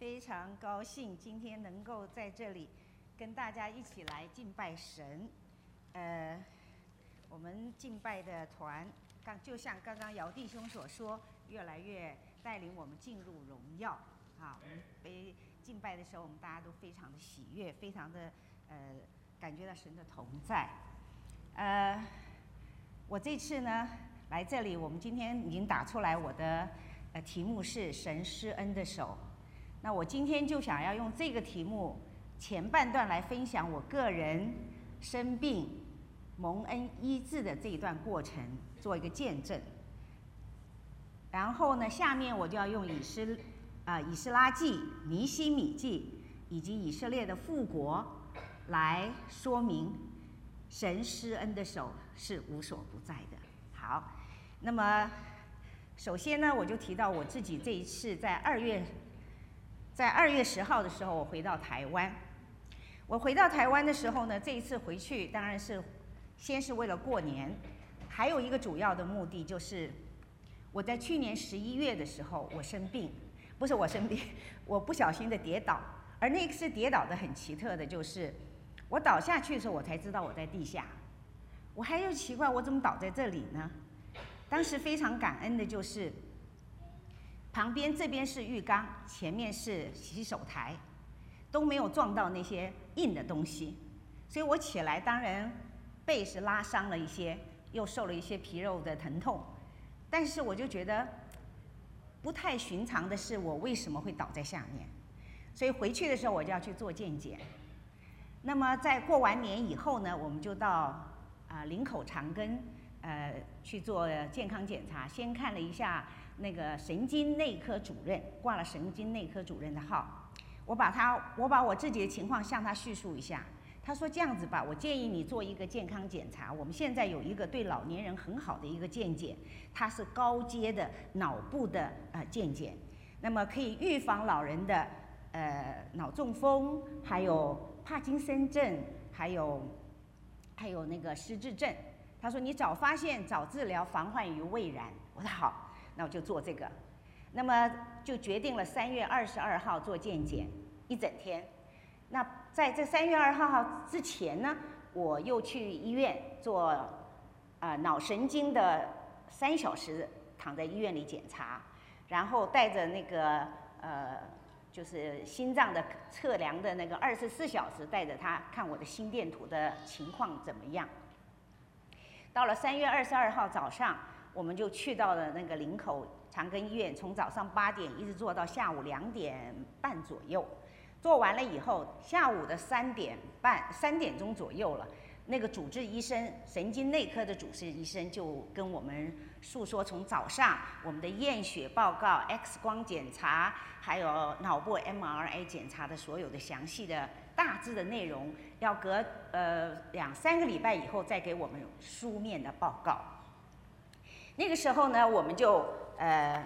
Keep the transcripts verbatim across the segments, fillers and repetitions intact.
非常高兴今天能够在这里跟大家一起来敬拜神。呃，我们敬拜的团，刚就像刚刚姚弟兄所说，越来越带领我们进入荣耀。啊，我们被敬拜的时候，我们大家都非常的喜悦，非常的呃感觉到神的同在。呃，我这次呢来这里，我们今天已经打出来，我的呃题目是神施恩的手。那我今天就想要用这个题目前半段来分享我个人生病蒙恩医治的这一段过程，做一个见证。然后呢，下面我就要用以斯啊、呃、以斯拉记、尼希米记以及以色列的复国来说明神施恩的手是无所不在的。好，那么首先呢，我就提到我自己这一次在二月。在二月十号的时候，我回到台湾。我回到台湾的时候呢，这一次回去当然是先是为了过年，还有一个主要的目的就是我在去年十一月的时候我生病，不是我生病，我不小心的跌倒，而那次跌倒的很奇特的就是我倒下去的时候，我才知道我在地下，我还有奇怪我怎么倒在这里呢？当时非常感恩的就是。旁边这边是浴缸，前面是洗手台，都没有撞到那些硬的东西，所以我起来当然背是拉伤了一些，又受了一些皮肉的疼痛，但是我就觉得不太寻常的是我为什么会倒在下面，所以回去的时候我就要去做健检。那么在过完年以后呢，我们就到啊、呃、林口长庚呃去做健康检查，先看了一下。那个神经内科主任挂了神经内科主任的号，我把他我把我自己的情况向他叙述一下。他说这样子吧，我建议你做一个健康检查。我们现在有一个对老年人很好的一个健检，它是高阶的脑部的呃健检，那么可以预防老人的呃脑中风，还有帕金森症，还有还有那个失智症。他说你早发现早治疗，防患于未然。我说好。那我就做这个，那么就决定了三月二十二号做健检一整天。那在这三月二十二号之前呢，我又去医院做啊、呃、脑神经的三小时躺在医院里检查，然后带着那个呃就是心脏的测量的那个二十四小时带着他看我的心电图的情况怎么样。到了三月二十二号早上。我们就去到了那个林口长庚医院，从早上八点一直做到下午两点半左右。做完了以后，下午的三点半、三点钟左右了，那个主治医生，神经内科的主治医生就跟我们诉说，从早上我们的验血报告、X 光检查，还有脑部 M R I 检查的所有的详细的大致的内容，要隔呃两三个礼拜以后再给我们书面的报告。那个时候呢，我们就呃，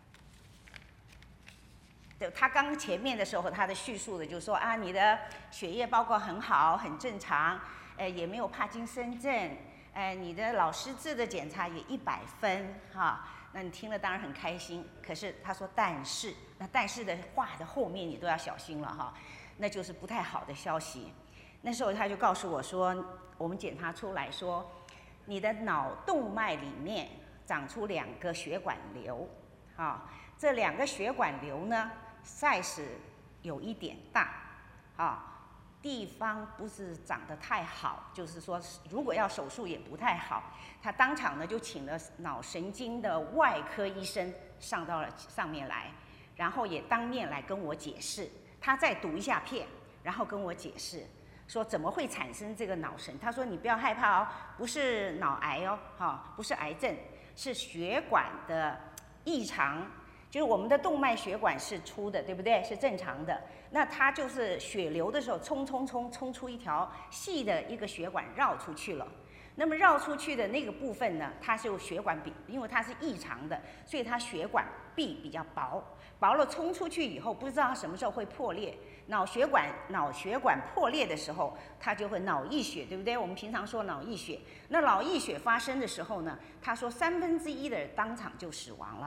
他刚前面的时候，他的叙述的就说啊，你的血液报告很好，很正常，呃，也没有帕金森症，呃，你的脑失智的检查也一百分哈。那你听了当然很开心，可是他说但是，那但是的话的后面你都要小心了哈，那就是不太好的消息。那时候他就告诉我说，我们检查出来说，你的脑动脉里面。长出两个血管瘤，啊，这两个血管瘤呢 ，size 有一点大，啊，地方不是长得太好，就是说如果要手术也不太好。他当场呢就请了脑神经的外科医生上到了上面来，然后也当面来跟我解释，他再读一下片，然后跟我解释。说怎么会产生这个脑神？他说你不要害怕哦，不是脑癌哦，哈，不是癌症，是血管的异常，就是我们的动脉血管是粗的，对不对？是正常的。那它就是血流的时候冲冲冲冲出一条细的一个血管绕出去了。那么绕出去的那个部分呢，它是血管壁，因为它是异常的，所以它血管壁比较薄，薄了冲出去以后，不知道它什么时候会破裂。脑血管脑血管破裂的时候，它就会脑溢血，对不对？我们平常说脑溢血。那脑溢血发生的时候呢，他说三分之一的人当场就死亡了，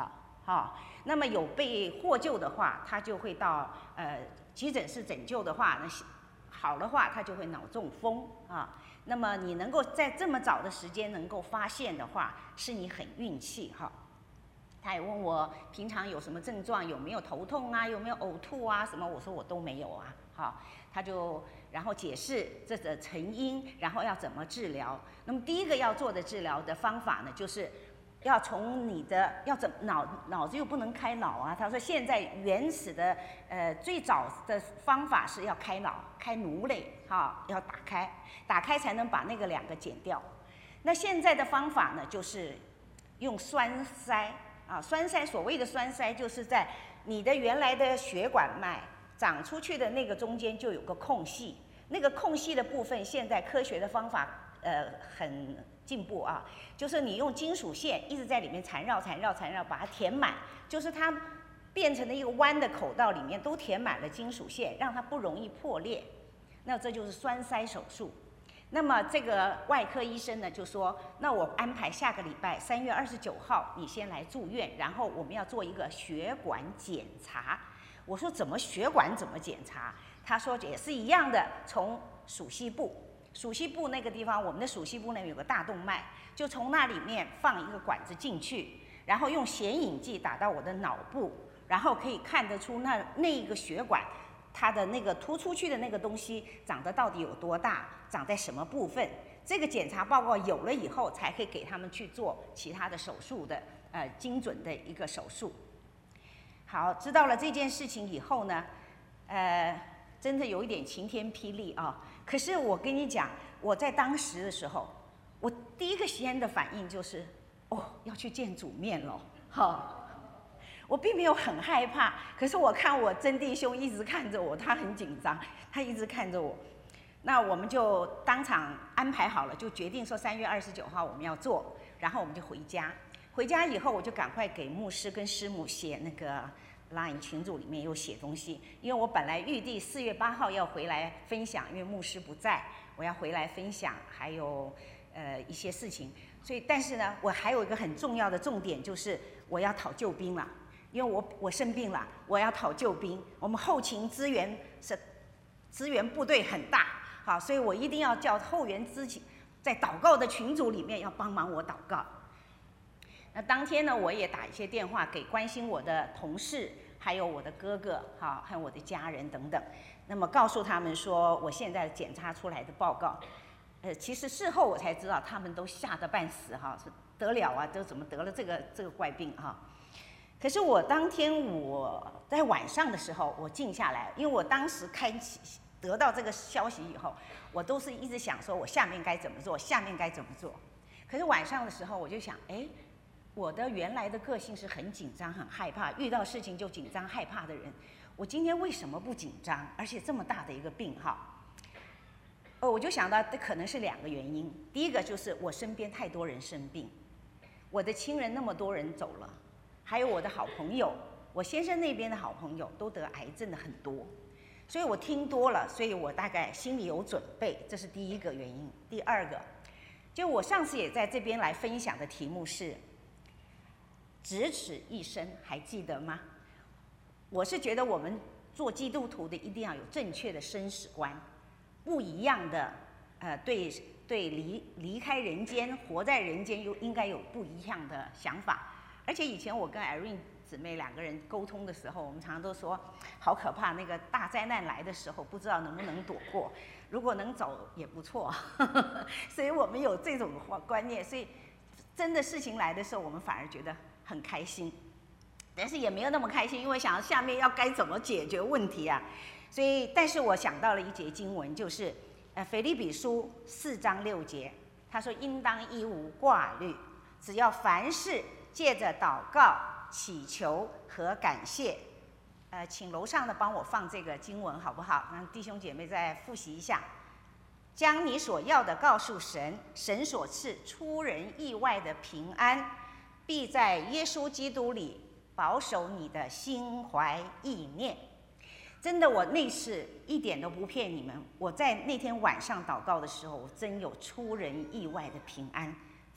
哈。那么有被获救的话，他就会到呃急诊室拯救的话，那好的话他就会脑中风啊。那么你能够在这么早的时间能够发现的话，是你很运气哈。他也问我平常有什么症状，有没有头痛啊，有没有呕吐啊什么，我说我都没有啊。好，他就然后解释这个成因，然后要怎么治疗。那么第一个要做的治疗的方法呢，就是要从你的要怎脑脑子又不能开脑啊。他说现在原始的呃最早的方法是要开脑，开颅内哈，要打开，打开才能把那个两个剪掉。那现在的方法呢，就是用栓塞啊，栓塞所谓的栓塞就是在你的原来的血管脉长出去的那个中间就有个空隙，那个空隙的部分，现在科学的方法呃很进步啊，就是你用金属线一直在里面缠绕、缠绕、缠绕，把它填满，就是它变成了一个弯的口道，里面都填满了金属线，让它不容易破裂。那这就是栓塞手术。那么这个外科医生呢就说，那我安排下个礼拜三月二十九号你先来住院，然后我们要做一个血管检查。我说怎么血管怎么检查？他说也是一样的，从属膝部，属膝部那个地方，我们的属膝部那边有个大动脉，就从那里面放一个管子进去，然后用显影剂打到我的脑部，然后可以看得出那那一个血管它的那个突出去的那个东西长得到底有多大，长在什么部分。这个检查报告有了以后，才可以给他们去做其他的手术的呃精准的一个手术。好，知道了这件事情以后呢，呃，真的有一点晴天霹雳啊！可是我跟你讲，我在当时的时候，我第一个先的反应就是，哦，要去见主面了，好。我并没有很害怕，可是我看我曾弟兄一直看着我，他很紧张，他一直看着我。那我们就当场安排好了，就决定说三月二十九号我们要做，然后我们就回家。回家以后，我就赶快给牧师跟师母写那个 LINE 群组里面有写东西，因为我本来预定四月八号要回来分享，因为牧师不在，我要回来分享，还有呃一些事情。所以，但是呢，我还有一个很重要的重点，就是我要讨救兵了。因为我我生病了，我要讨救兵。我们后勤资源是资源部队很大，好，所以我一定要叫后援资勤在祷告的群组里面要帮忙我祷告。那当天呢，我也打一些电话给关心我的同事，还有我的哥哥，好，还有我的家人等等。那么告诉他们说，我现在检查出来的报告，呃，其实事后我才知道，他们都吓得半死哈，是得了啊，都怎么得了这个这个怪病哈。可是我当天我在晚上的时候，我静下来，因为我当时开启得到这个消息以后，我都是一直想说我下面该怎么做，下面该怎么做。可是晚上的时候，我就想，哎，我的原来的个性是很紧张、很害怕，遇到事情就紧张、害怕的人，我今天为什么不紧张？而且这么大的一个病哈，哦，我就想到这可能是两个原因。第一个就是我身边太多人生病，我的亲人那么多人走了。还有我的好朋友，我先生那边的好朋友都得癌症的很多，所以我听多了，所以我大概心里有准备，这是第一个原因。第二个，就我上次也在这边来分享的题目是“咫尺一生”，还记得吗？我是觉得我们做基督徒的一定要有正确的生死观，不一样的呃对对离离开人间、活在人间又应该有不一样的想法。而且以前我跟 Irene 姊妹两个人沟通的时候，我们常常都说好可怕，那个大灾难来的时候不知道能不能躲过，如果能走也不错。所以我们有这种观念，所以真的事情来的时候，我们反而觉得很开心，但是也没有那么开心，因为想下面要该怎么解决问题啊。所以，但是我想到了一节经文，就是呃腓立比书四章六节，他说应当一无挂虑，只要凡事借着祷告、祈求和感谢，呃，请楼上的帮我放这个经文好不好？让弟兄姐妹再复习一下。将你所要的告诉神，神所赐出人意外的平安，必在耶稣基督里保守你的心怀意念。真的，我那次一点都不骗你们，我在那天晚上祷告的时候，我真有出人意外的平安。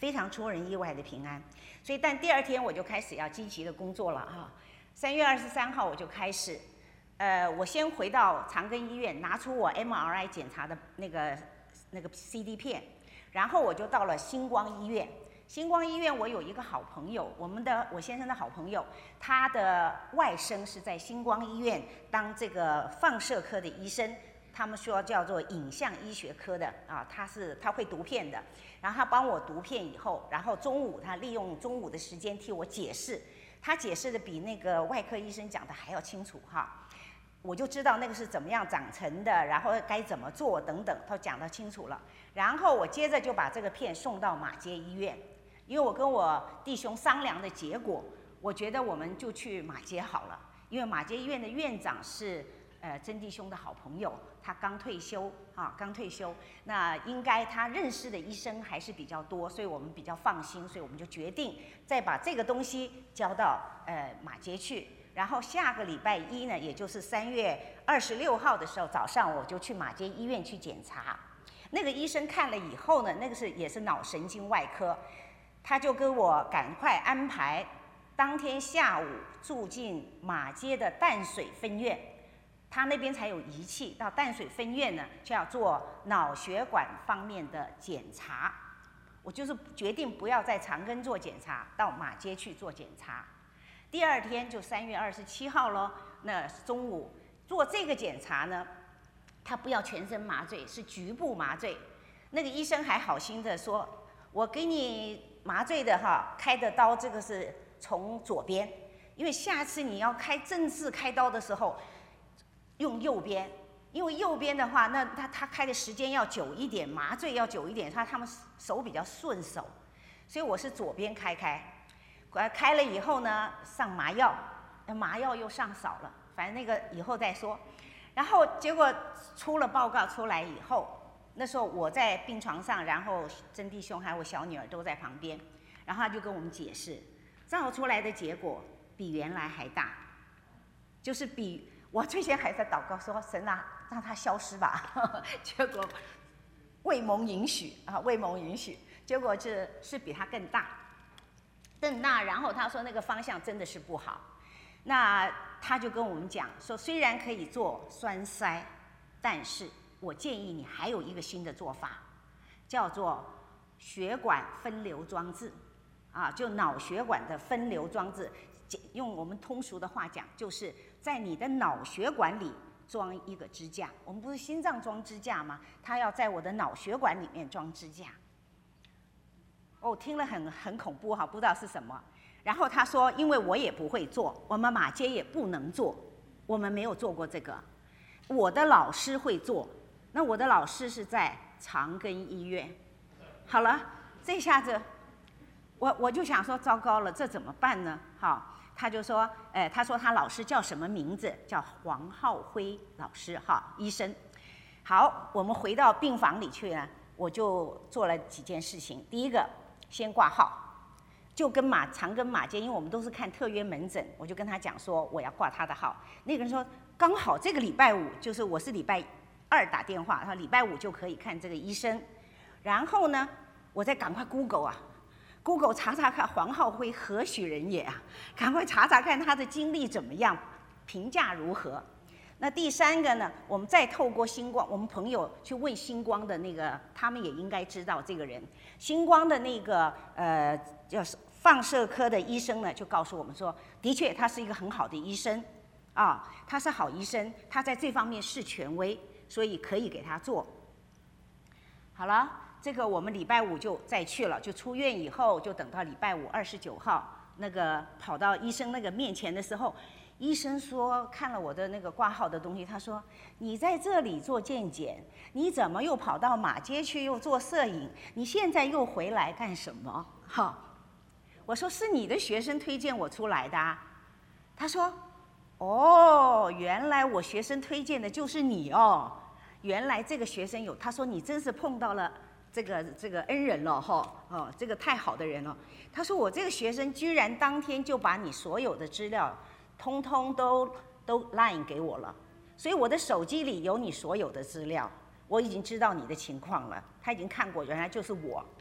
非常出人意外的平安。所以，但第二天我就开始要积极的工作了哈。三月二十三号我就开始，呃，我先回到长庚医院，拿出我 M R I 检查的那个那个 C D 片，然后我就到了星光医院。星光医院我有一个好朋友，我们的我先生的好朋友，他的外甥是在星光医院当这个放射科的医生。他们说叫做影像医学科的啊，他是他会读片的，然后他帮我读片以后，然后中午他利用中午的时间替我解释，他解释的比那个外科医生讲的还要清楚哈，我就知道那个是怎么样长成的，然后该怎么做等等，他讲得清楚了。然后我接着就把这个片送到马偕医院，因为我跟我弟兄商量的结果，我觉得我们就去马偕好了，因为马偕医院的院长是呃曾弟兄的好朋友。他刚退休啊，刚退休，那应该他认识的医生还是比较多，所以我们比较放心，所以我们就决定再把这个东西交到呃马偕去。然后下个礼拜一呢，也就是三月二十六号的时候早上，我就去马偕医院去检查。那个医生看了以后呢，那个是也是脑神经外科，他就跟我赶快安排，当天下午住进马偕的淡水分院。他那边才有仪器，到淡水分院呢就要做脑血管方面的检查。我就是决定不要在长庚做检查，到马偕去做检查。第二天就三月二十七号咯，那中午做这个检查呢，他不要全身麻醉，是局部麻醉。那个医生还好心的说，我给你麻醉的哈，开的刀这个是从左边，因为下次你要开正式开刀的时候。用右边，因为右边的话，那他他开的时间要久一点，麻醉要久一点，他他们手比较顺手，所以我是左边开开，开了以后呢，上麻药，麻药又上少了，反正那个以后再说。然后结果出了报告出来以后，那时候我在病床上，然后曾弟兄还有我小女儿都在旁边，然后他就跟我们解释，照出来的结果比原来还大，就是比。我最先还在祷告说：“神啊，让它消失吧。”结果未蒙允许啊，未蒙允许。结果是是比它更大，更大。然后他说那个方向真的是不好。那他就跟我们讲说，虽然可以做栓塞，但是我建议你还有一个新的做法，叫做血管分流装置，啊，就脑血管的分流装置。用我们通俗的话讲，就是在你的脑血管里装一个支架。我们不是心脏装支架吗？他要在我的脑血管里面装支架。哦，听了很很恐怖哈，不知道是什么。然后他说，因为我也不会做，我们马偕也不能做，我们没有做过这个。我的老师会做，那我的老师是在长庚医院。好了，这下子我我就想说，糟糕了，这怎么办呢？好。他就说，哎，他说他老师叫什么名字？叫黄浩辉老师，哈，医生。好，我们回到病房里去呢，我就做了几件事情。第一个，先挂号，就跟马长庚马偕，因为我们都是看特约门诊，我就跟他讲说我要挂他的号。那个人说，刚好这个礼拜五，就是我是礼拜二打电话，他礼拜五就可以看这个医生。然后呢，我再赶快 Google 啊。Google 查查看黄浩辉何许人也啊？赶快查查看他的经历怎么样，评价如何？那第三个呢？我们再透过星光，我们朋友去问星光的那个，他们也应该知道这个人。星光的那个呃，叫放射科的医生呢，就告诉我们说，的确他是一个很好的医生啊，他是好医生，他在这方面是权威，所以可以给他做。好了。这个我们礼拜五就再去了，就出院以后就等到礼拜五二十九号，那个跑到医生那个面前的时候，医生说看了我的那个挂号的东西，他说你在这里做健检，你怎么又跑到马偕去又做摄影？你现在又回来干什么？哈，我说是你的学生推荐我出来的啊。他说哦，原来我学生推荐的就是你哦，原来这个学生有，他说你真是碰到了。这个这个恩人了哈，哦，这个太好的人了。他说我这个学生居然当天就把你所有的资料，通通都都 line 给我了，所以我的手机里有你所有的资料，我已经知道你的情况了。他已经看过，原来就是我。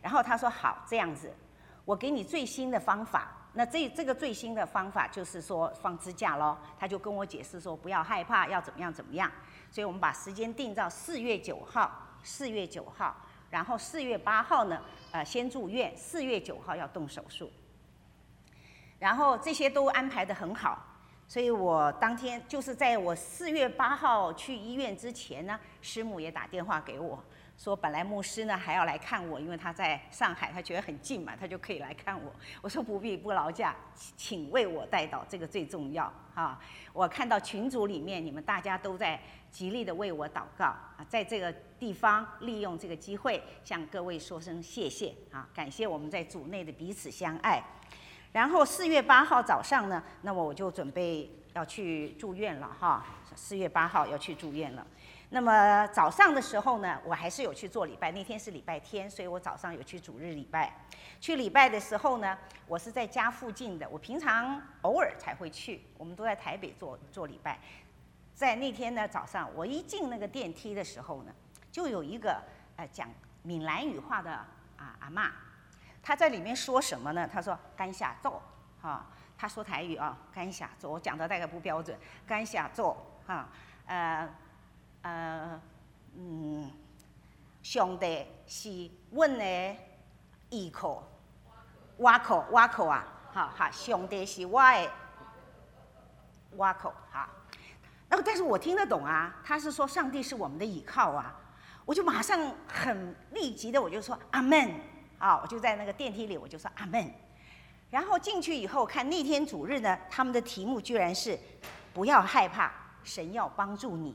然后他说好，这样子，我给你最新的方法。那这这个最新的方法就是说放支架咯，他就跟我解释说不要害怕，要怎么样怎么样。所以我们把时间定到四月九号，四月九号，然后四月八号呢，呃，先住院，四月九号要动手术。然后这些都安排得很好，所以我当天就是在我四月八号去医院之前呢，师母也打电话给我。说本来牧师呢还要来看我，因为他在上海，他觉得很近嘛，他就可以来看我。我说不必，不劳驾，请为我代祷，这个最重要啊！我看到群组里面你们大家都在极力的为我祷告啊，在这个地方利用这个机会向各位说声谢谢啊，感谢我们在组内的彼此相爱。然后四月八号早上呢，那么我就准备要去住院了哈，四月八号要去住院了。那么早上的时候呢，我还是有去做礼拜。那天是礼拜天，所以我早上有去主日礼拜。去礼拜的时候呢，我是在家附近的，我平常偶尔才会去。我们都在台北做做礼拜。在那天呢早上，我一进那个电梯的时候呢，就有一个呃讲闽南语话的啊阿嬷，她在里面说什么呢？她说干下咒啊，她说台语啊，干下咒，我讲的大概不标准，干下咒啊，呃。呃，嗯，上帝是阮的依靠，瓦口瓦口啊，哈哈，上帝是我的瓦口哈。然后，但是我听得懂啊，他是说上帝是我们的依靠啊，我就马上很立即的我就说阿门啊，我就在那个电梯里我就说阿门。然后进去以后看那天主日呢，他们的题目居然是不要害怕，神要帮助你。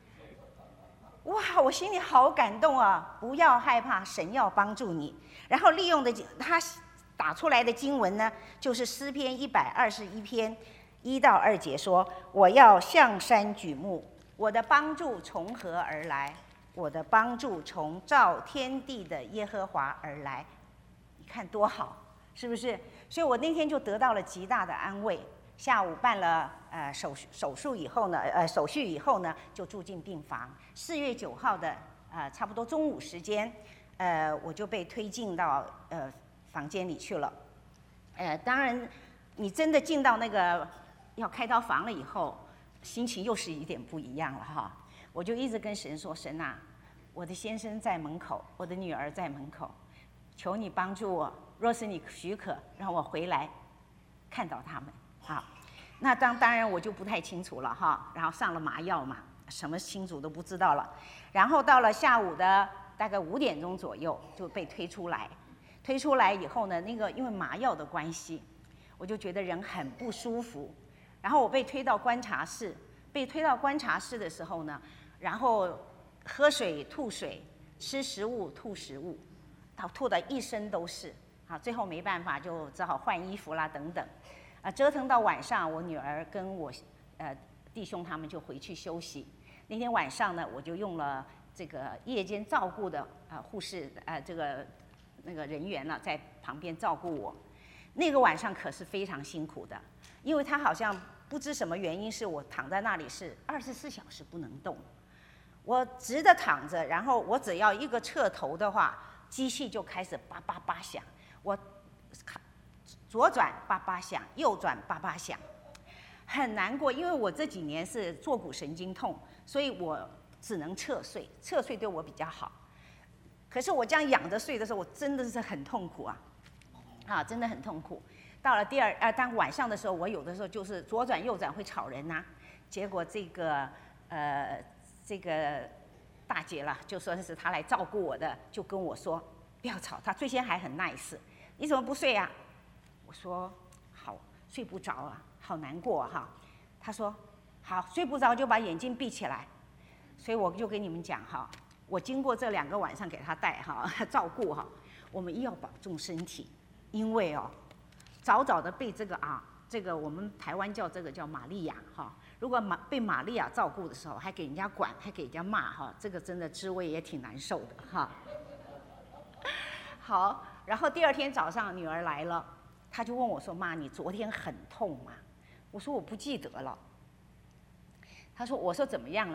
哇，我心里好感动啊！不要害怕，神要帮助你。然后利用的他打出来的经文呢，就是诗篇一百二十一篇一到二节说：“我要向山举目，我的帮助从何而来？我的帮助从造天地的耶和华而来。”你看多好，是不是？所以我那天就得到了极大的安慰。下午办了呃手手术以后呢，呃手续以后呢，就住进病房。四月九号的呃差不多中午时间，呃我就被推进到呃房间里去了。呃，当然，你真的进到那个要开刀房了以后，心情又是一点不一样了哈。我就一直跟神说：“神啊，我的先生在门口，我的女儿在门口，求你帮助我。若是你许可，让我回来看到他们。”好，那当当然我就不太清楚了哈，然后上了麻药嘛，什么清楚都不知道了。然后到了下午的大概五点钟左右就被推出来，推出来以后呢，那个因为麻药的关系，我就觉得人很不舒服。然后我被推到观察室，被推到观察室的时候呢，然后喝水吐水，吃食物吐食物，到吐的一身都是。好，最后没办法就只好换衣服啦等等。啊，折腾到晚上，我女儿跟我呃弟兄他们就回去休息。那天晚上呢，我就用了这个夜间照顾的呃护士呃这个那个人员呢，在旁边照顾我。那个晚上可是非常辛苦的，因为他好像不知什么原因，是我躺在那里是二十四小时不能动。我直的躺着，然后我只要一个侧头的话，机器就开始叭叭叭响。我左转叭叭响，右转叭叭响，很难过。因为我这几年是坐骨神经痛，所以我只能侧睡，侧睡对我比较好。可是我这样仰着睡的时候，我真的是很痛苦啊，啊，真的很痛苦。到了第二呃，当晚上的时候，我有的时候就是左转右转会吵人呐、啊。结果这个呃这个大姐了，就说是她来照顾我的，就跟我说不要吵。她最先还很 nice， 你怎么不睡啊？我说好，睡不着啊，好难过哈、啊。他说好，睡不着就把眼睛闭起来。所以我就跟你们讲哈，我经过这两个晚上给他带哈照顾哈，我们一要保重身体，因为哦，早早的被这个啊，这个我们台湾叫这个叫玛利亚哈，如果玛被玛利亚照顾的时候，还给人家管，还给人家骂哈，这个真的滋味也挺难受的哈。好，然后第二天早上女儿来了。他就问我说：“妈，你昨天很痛吗？”我说：“我不记得了。”他说：“我说怎么样了？”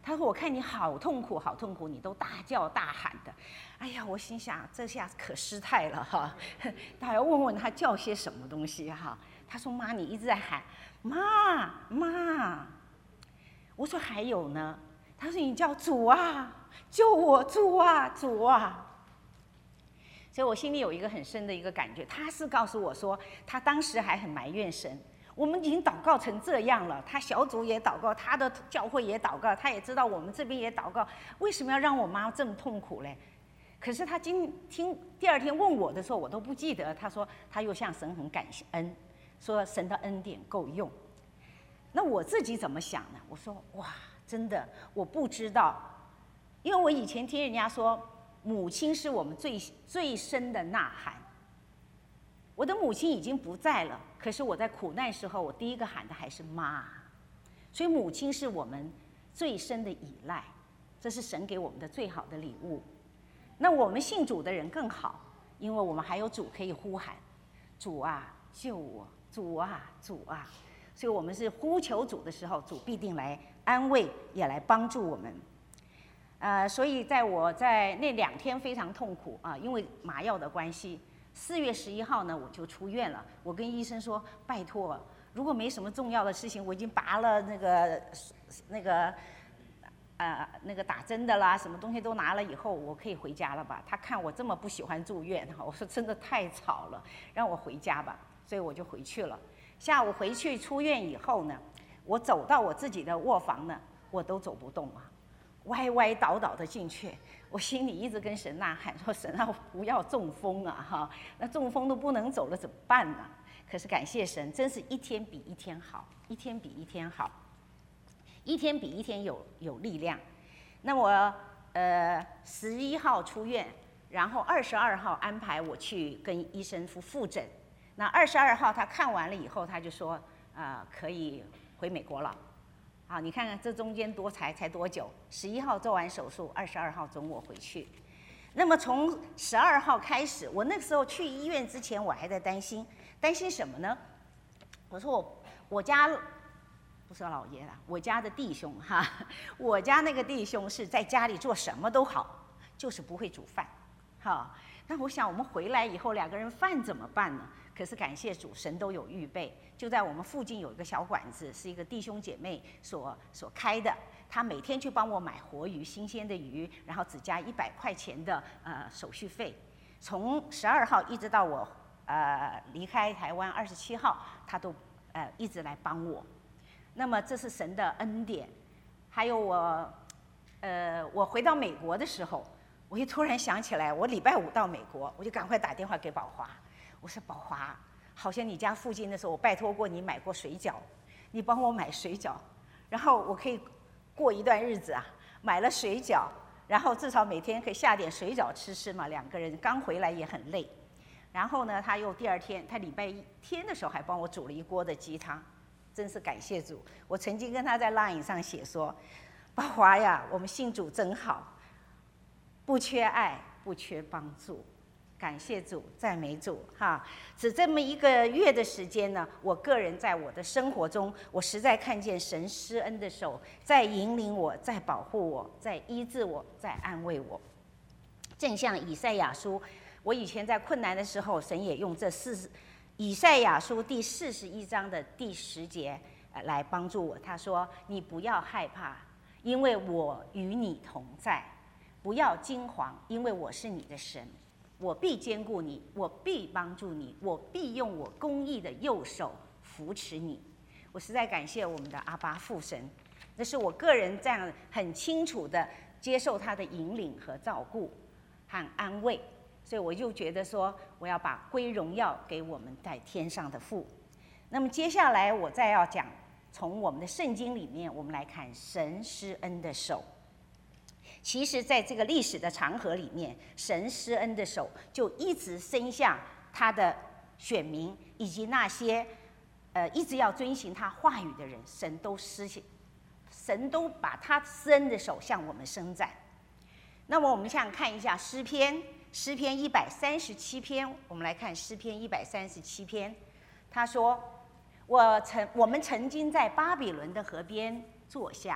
他说：“我看你好痛苦，好痛苦，你都大叫大喊的。”哎呀，我心想这下可失态了哈，他要问问他叫些什么东西哈。他说：“妈，你一直在喊妈妈。”我说：“还有呢？”他说：“你叫主啊，救我，主啊，主啊。”所以我心里有一个很深的一个感觉，他是告诉我说，他当时还很埋怨神。我们已经祷告成这样了，他小组也祷告，他的教会也祷告，他也知道我们这边也祷告，为什么要让我妈这么痛苦嘞？可是他今听第二天问我的时候，我都不记得。他说他又向神很感恩，说神的恩典够用。那我自己怎么想呢？我说哇，真的我不知道，因为我以前听人家说，母亲是我们最最深的呐喊。我的母亲已经不在了，可是我在苦难时候，我第一个喊的还是妈。所以母亲是我们最深的依赖，这是神给我们的最好的礼物。那我们信主的人更好，因为我们还有主可以呼喊，主啊救我，主啊主啊。所以我们是呼求主的时候，主必定来安慰，也来帮助我们。呃，所以在我在那两天非常痛苦啊，因为麻药的关系。四月十一号呢，我就出院了。我跟医生说，拜托，如果没什么重要的事情，我已经拔了那个那个呃那个打针的啦，什么东西都拿了以后，我可以回家了吧？他看我这么不喜欢住院，我说真的太吵了，让我回家吧。所以我就回去了。下午回去出院以后呢，我走到我自己的卧房呢，我都走不动啊，歪歪倒倒的进去。我心里一直跟神呐喊说：“神啊，不要中风啊！哈，那中风都不能走了，怎么办呢？”可是感谢神，真是一天比一天好，一天比一天好，一天比一天有有力量。那我呃十一号出院，然后二十二号安排我去跟医生复复诊。那二十二号他看完了以后，他就说：“啊、呃，可以回美国了。”好，你看看这中间多才才多久？十一号做完手术，二十二号中午回去。那么从十二号开始，我那个时候去医院之前，我还在担心，担心什么呢？我说我我家不是老爷啦，我家的弟兄哈，我家那个弟兄是在家里做什么都好，就是不会煮饭，哈。那我想我们回来以后，两个人饭怎么办呢？可是感谢主，神都有预备。就在我们附近有一个小馆子，是一个弟兄姐妹所所开的。他每天去帮我买活鱼，新鲜的鱼，然后只加一百块钱的呃手续费。从十二号一直到我呃离开台湾二十七号，他都呃一直来帮我。那么这是神的恩典。还有我呃我回到美国的时候，我就突然想起来，我礼拜五到美国，我就赶快打电话给宝华。我说宝华，好像你家附近的时候，我拜托过你买过水饺，你帮我买水饺，然后我可以过一段日子啊。买了水饺，然后至少每天可以下点水饺吃吃嘛。两个人刚回来也很累，然后呢，他又第二天，他礼拜一天的时候还帮我煮了一锅的鸡汤，真是感谢主。我曾经跟他在 LINE 上写说，宝华呀，我们信主真好，不缺爱，不缺帮助。感谢主，赞美主哈！只这么一个月的时间呢，我个人在我的生活中，我实在看见神施恩的手在引领我，在保护我，在医治我，在安慰我。正像以赛亚书，我以前在困难的时候，神也用这四十以赛亚书第四十一章的第十节来帮助我。他说：“你不要害怕，因为我与你同在；不要惊惶，因为我是你的神。我必坚固你，我必帮助你，我必用我公义的右手扶持你。”我实在感谢我们的阿爸父神，那是我个人这样很清楚的接受他的引领和照顾和安慰，所以我就觉得说，我要把归荣耀给我们在天上的父。那么接下来我再要讲，从我们的圣经里面，我们来看神施恩的手。其实在这个历史的长河里面，神施恩的手就一直伸向他的选民，以及那些呃一直要遵行他话语的人，神都施行，神都把他施恩的手向我们伸展。那么我们想看一下诗篇，诗篇一百三十七篇，我们来看诗篇一百三十七篇，他说：“我曾我们曾经在巴比伦的河边坐下。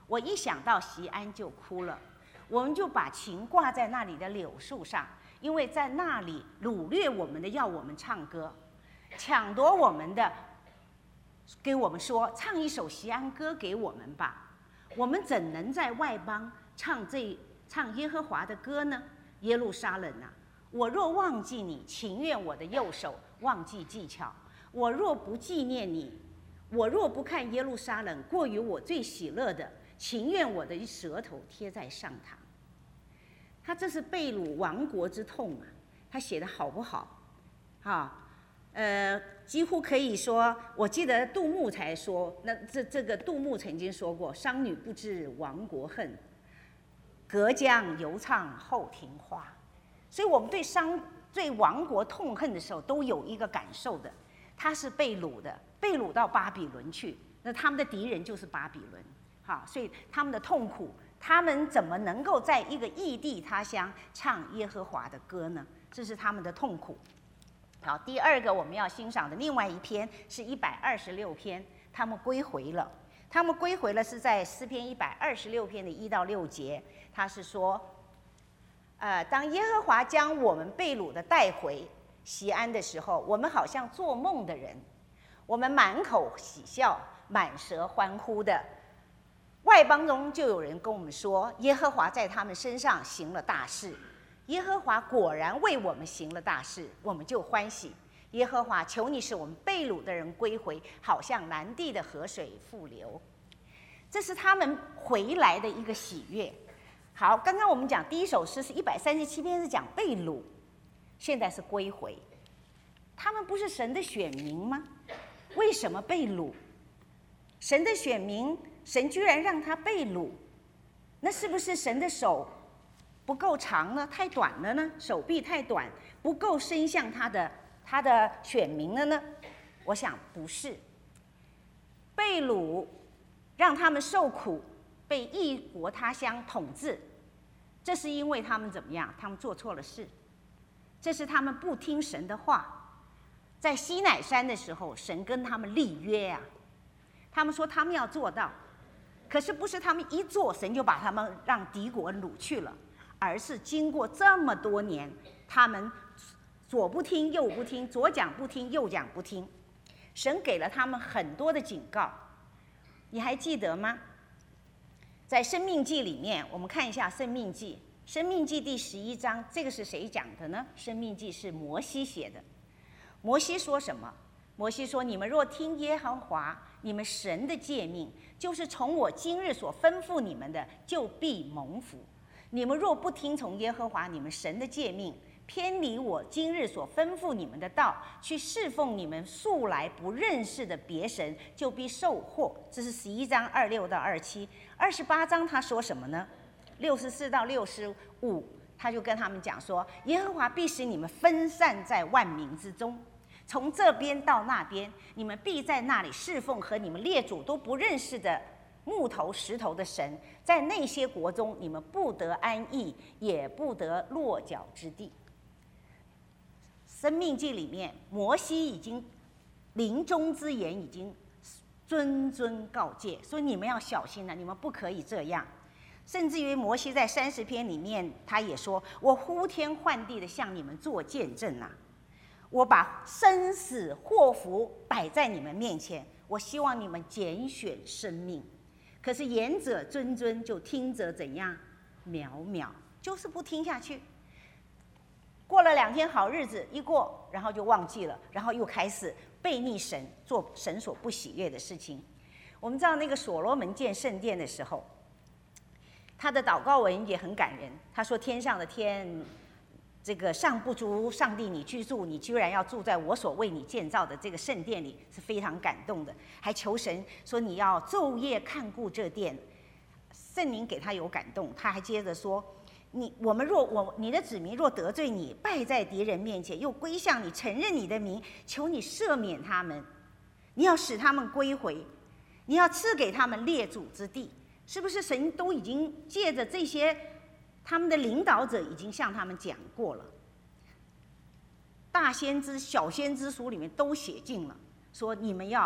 我一想到锡安就哭了。我们就把琴挂在那里的柳树上，因为在那里掳掠我们的要我们唱歌，抢夺我们的，给我们说唱一首锡安歌给我们吧。我们怎能在外邦唱这唱耶和华的歌呢？耶路撒冷啊，我若忘记你，情愿我的右手忘记技巧；我若不纪念你，我若不看耶路撒冷过于我最喜乐的，情愿我的舌头贴在上膛。他这是被掳亡国之痛啊，他写的好不好？啊，呃，几乎可以说，我记得杜牧才说，那这这个杜牧曾经说过：“商女不知亡国恨，隔江犹唱后庭花。”所以我们对商对亡国痛恨的时候，都有一个感受的。他是被掳的，被掳到巴比伦去，那他们的敌人就是巴比伦。好，所以他们的痛苦。他们怎么能够在一个异地他乡唱耶和华的歌呢？这是他们的痛苦。好，第二个我们要欣赏的另外一篇是一百二十六篇，他们归回了。他们归回了是在诗篇一百二十六篇的一到六节，他是说，呃，当耶和华将我们被掳的带回锡安的时候，我们好像做梦的人，我们满口喜笑，满舌欢呼的。外邦中就有人跟我们说，耶和华在他们身上行了大事。耶和华果然为我们行了大事，我们就欢喜。耶和华，求你使我们被掳的人归回，好像南地的河水复流。这是他们回来的一个喜悦。好，刚刚我们讲第一首诗是一百三十七篇，是讲被掳，现在是归回。他们不是神的选民吗？为什么被掳？神的选民，神居然让他被掳，那是不是神的手不够长呢？太短了呢？手臂太短，不够伸向他的他的选民了呢？我想不是。被掳让他们受苦，被异国他乡统治，这是因为他们怎么样？他们做错了事，这是他们不听神的话。在西乃山的时候，神跟他们立约啊，他们说他们要做到，可是不是他们一做，神就把他们让敌国掳去了，而是经过这么多年，他们左不听右不听，左讲不听右讲不听，神给了他们很多的警告，你还记得吗？在申命记里面，我们看一下申命记，申命记第十一章，这个是谁讲的呢？申命记是摩西写的。摩西说什么？摩西说：“你们若听耶和华你们神的诫命，就是从我今日所吩咐你们的，就必蒙福。你们若不听从耶和华你们神的诫命，偏离我今日所吩咐你们的道，去侍奉你们素来不认识的别神，就必受祸。”这是十一章二六到二七。二十八章他说什么呢？六十四到六十五，他就跟他们讲说：“耶和华必使你们分散在万民之中。从这边到那边，你们必在那里侍奉和你们列祖都不认识的木头石头的神，在那些国中，你们不得安逸，也不得落脚之地。”申命记里面，摩西已经临终之言已经谆谆告诫，说你们要小心了，你们不可以这样。甚至于摩西在三十篇里面，他也说：“我呼天唤地的向你们做见证啊！我把生死祸福摆在你们面前，我希望你们拣选生命。可是言者谆谆，就听者怎样？渺渺，就是不听下去。过了两天好日子一过，然后就忘记了，然后又开始背逆神，做神所不喜悦的事情。我们知道那个所罗门建圣殿的时候，他的祷告文也很感人。他说：“天上的天。”这个上不足上帝你居住，你居然要住在我所为你建造的这个圣殿里，是非常感动的。还求神说你要昼夜看顾这殿，圣灵给他有感动。他还接着说：“你我们若我你的子民若得罪你，败在敌人面前，又归向你，承认你的名，求你赦免他们，你要使他们归回，你要赐给他们列祖之地。”是不是神都已经借着这些？他们的领导者已经向他们讲过了，大先知、小先知书里面都写尽了，说你们要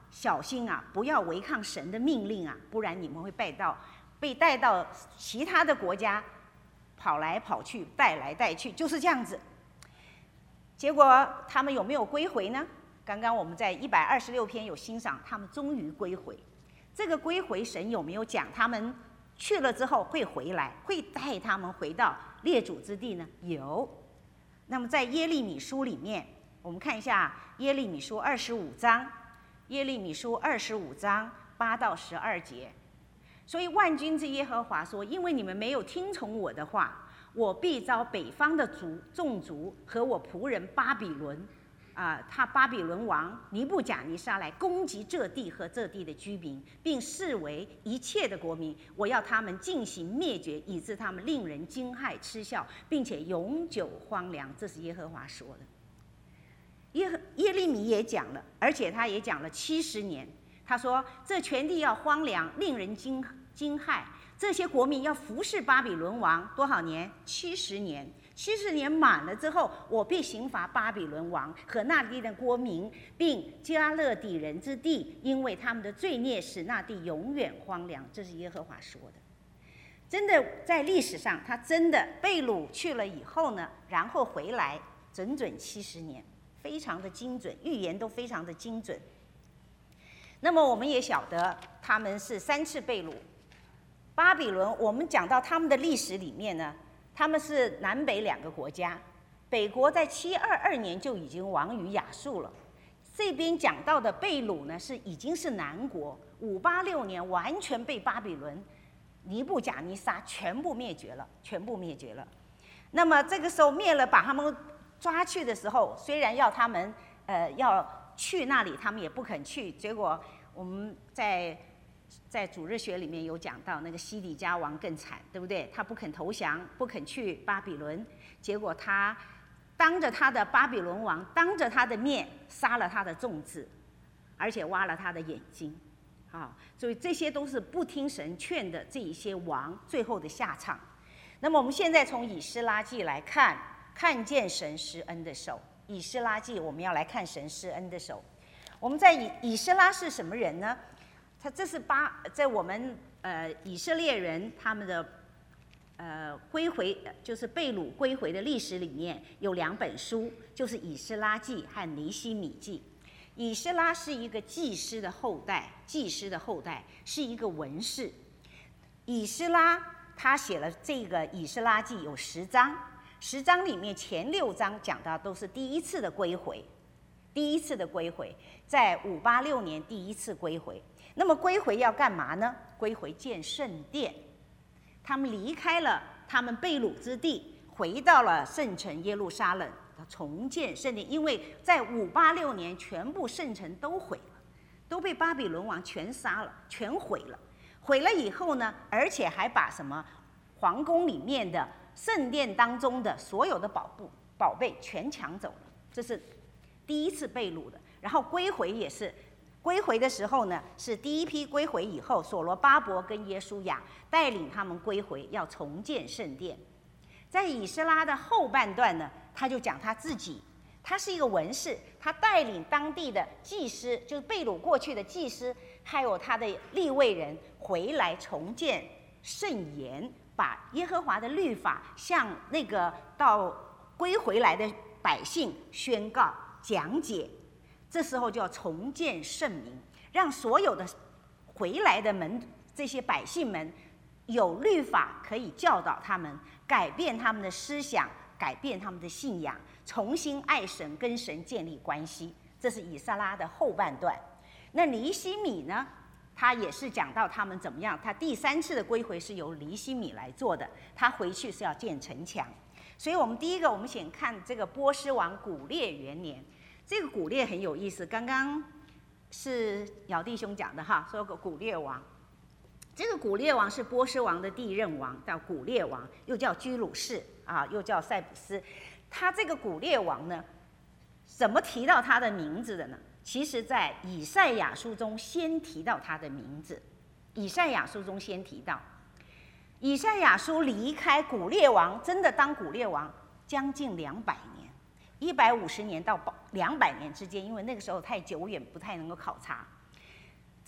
小心啊，不要违抗神的命令啊，不然你们会被到被带到其他的国家，跑来跑去，带来带去，就是这样子。结果他们有没有归回呢？刚刚我们在一百二十六篇有欣赏，他们终于归回。这个归回，神有没有讲他们去了之后会回来，会带他们回到列祖之地呢？有。那么在耶利米书里面，我们看一下耶利米书二十五章，耶利米书二十五章八到十二节。所以万军之耶和华说：因为你们没有听从我的话，我必招北方的族众族和我仆人巴比伦，啊，他巴比伦王尼布甲尼撒来攻击这地和这地的居民，并视为一切的国民。我要他们进行灭绝，以致他们令人惊骇嗤笑，并且永久荒凉。这是耶和华说的。耶耶利米也讲了，而且他也讲了七十年。他说：这全地要荒凉，令人惊惊骇。这些国民要服侍巴比伦王多少年？七十年。七十年满了之后，我必刑罚巴比伦王和那地的国民，并加勒底人之地，因为他们的罪孽使那地永远荒凉。这是耶和华说的。真的，在历史上，他真的被掳去了以后呢，然后回来，整整七十年，非常的精准，预言都非常的精准。那么我们也晓得，他们是三次被掳。巴比伦，我们讲到他们的历史里面呢，他们是南北两个国家。北国在七二二年就已经亡于亚述了。这边讲到的被掳呢，是已经是南国，五八六年完全被巴比伦尼布甲尼撒全部灭绝了，全部灭绝了。那么这个时候灭了，把他们抓去的时候，虽然要他们呃要去那里，他们也不肯去。结果我们在在主日学里面有讲到，那个西底家王更惨，对不对？他不肯投降，不肯去巴比伦，结果他当着他的巴比伦王，当着他的面杀了他的众子，而且挖了他的眼睛。啊，所以这些都是不听神劝的这一些王最后的下场。那么我们现在从以斯拉记来看，看见神施恩的手。以斯拉记我们要来看神施恩的手。我们在以以斯拉是什么人呢？他这是巴在我们呃以色列人他们的呃归回，就是被掳归回的历史里面有两本书，就是以斯拉记和尼希米记。以斯拉是一个祭司的后代，祭司的后代是一个文士。以斯拉他写了这个以斯拉记有十章，十章里面前六章讲到都是第一次的归回，第一次的归回，在五八六年第一次归回。那么归回要干嘛呢？归回建圣殿，他们离开了他们被掳之地，回到了圣城耶路撒冷，重建圣殿。因为在五八六年全部圣城都毁了，都被巴比伦王全杀了，全毁了。毁了以后呢，而且还把什么皇宫里面的圣殿当中的所有的宝物宝贝全抢走了。这是第一次被掳的。然后归回也是，归回的时候呢，是第一批归回以后，所罗巴伯跟耶书亚带领他们归回，要重建圣殿。在以斯拉的后半段呢，他就讲他自己，他是一个文士，他带领当地的祭司，就是被掳过去的祭司，还有他的利未人回来重建圣言，把耶和华的律法向那个到归回来的百姓宣告讲解。这时候就要重建圣名，让所有的回来的门这些百姓们有律法可以教导他们，改变他们的思想，改变他们的信仰，重新爱神，跟神建立关系。这是以斯拉的后半段。那尼希米呢，他也是讲到他们怎么样，他第三次的归回是由尼希米来做的，他回去是要建城墙。所以我们第一个，我们先看这个波斯王古列元年。这个古列很有意思，刚刚是姚弟兄讲的哈，说个古列王。这个古列王是波斯王的第一任王，叫古列王，又叫居鲁士啊，又叫塞浦斯。他这个古列王呢，怎么提到他的名字的呢？其实在以赛亚书中先提到他的名字，以赛亚书中先提到。以赛亚书离开古列王，真的当古列王将近两百年。一百五十年到两百年之间，因为那个时候太久远，不太能够考察。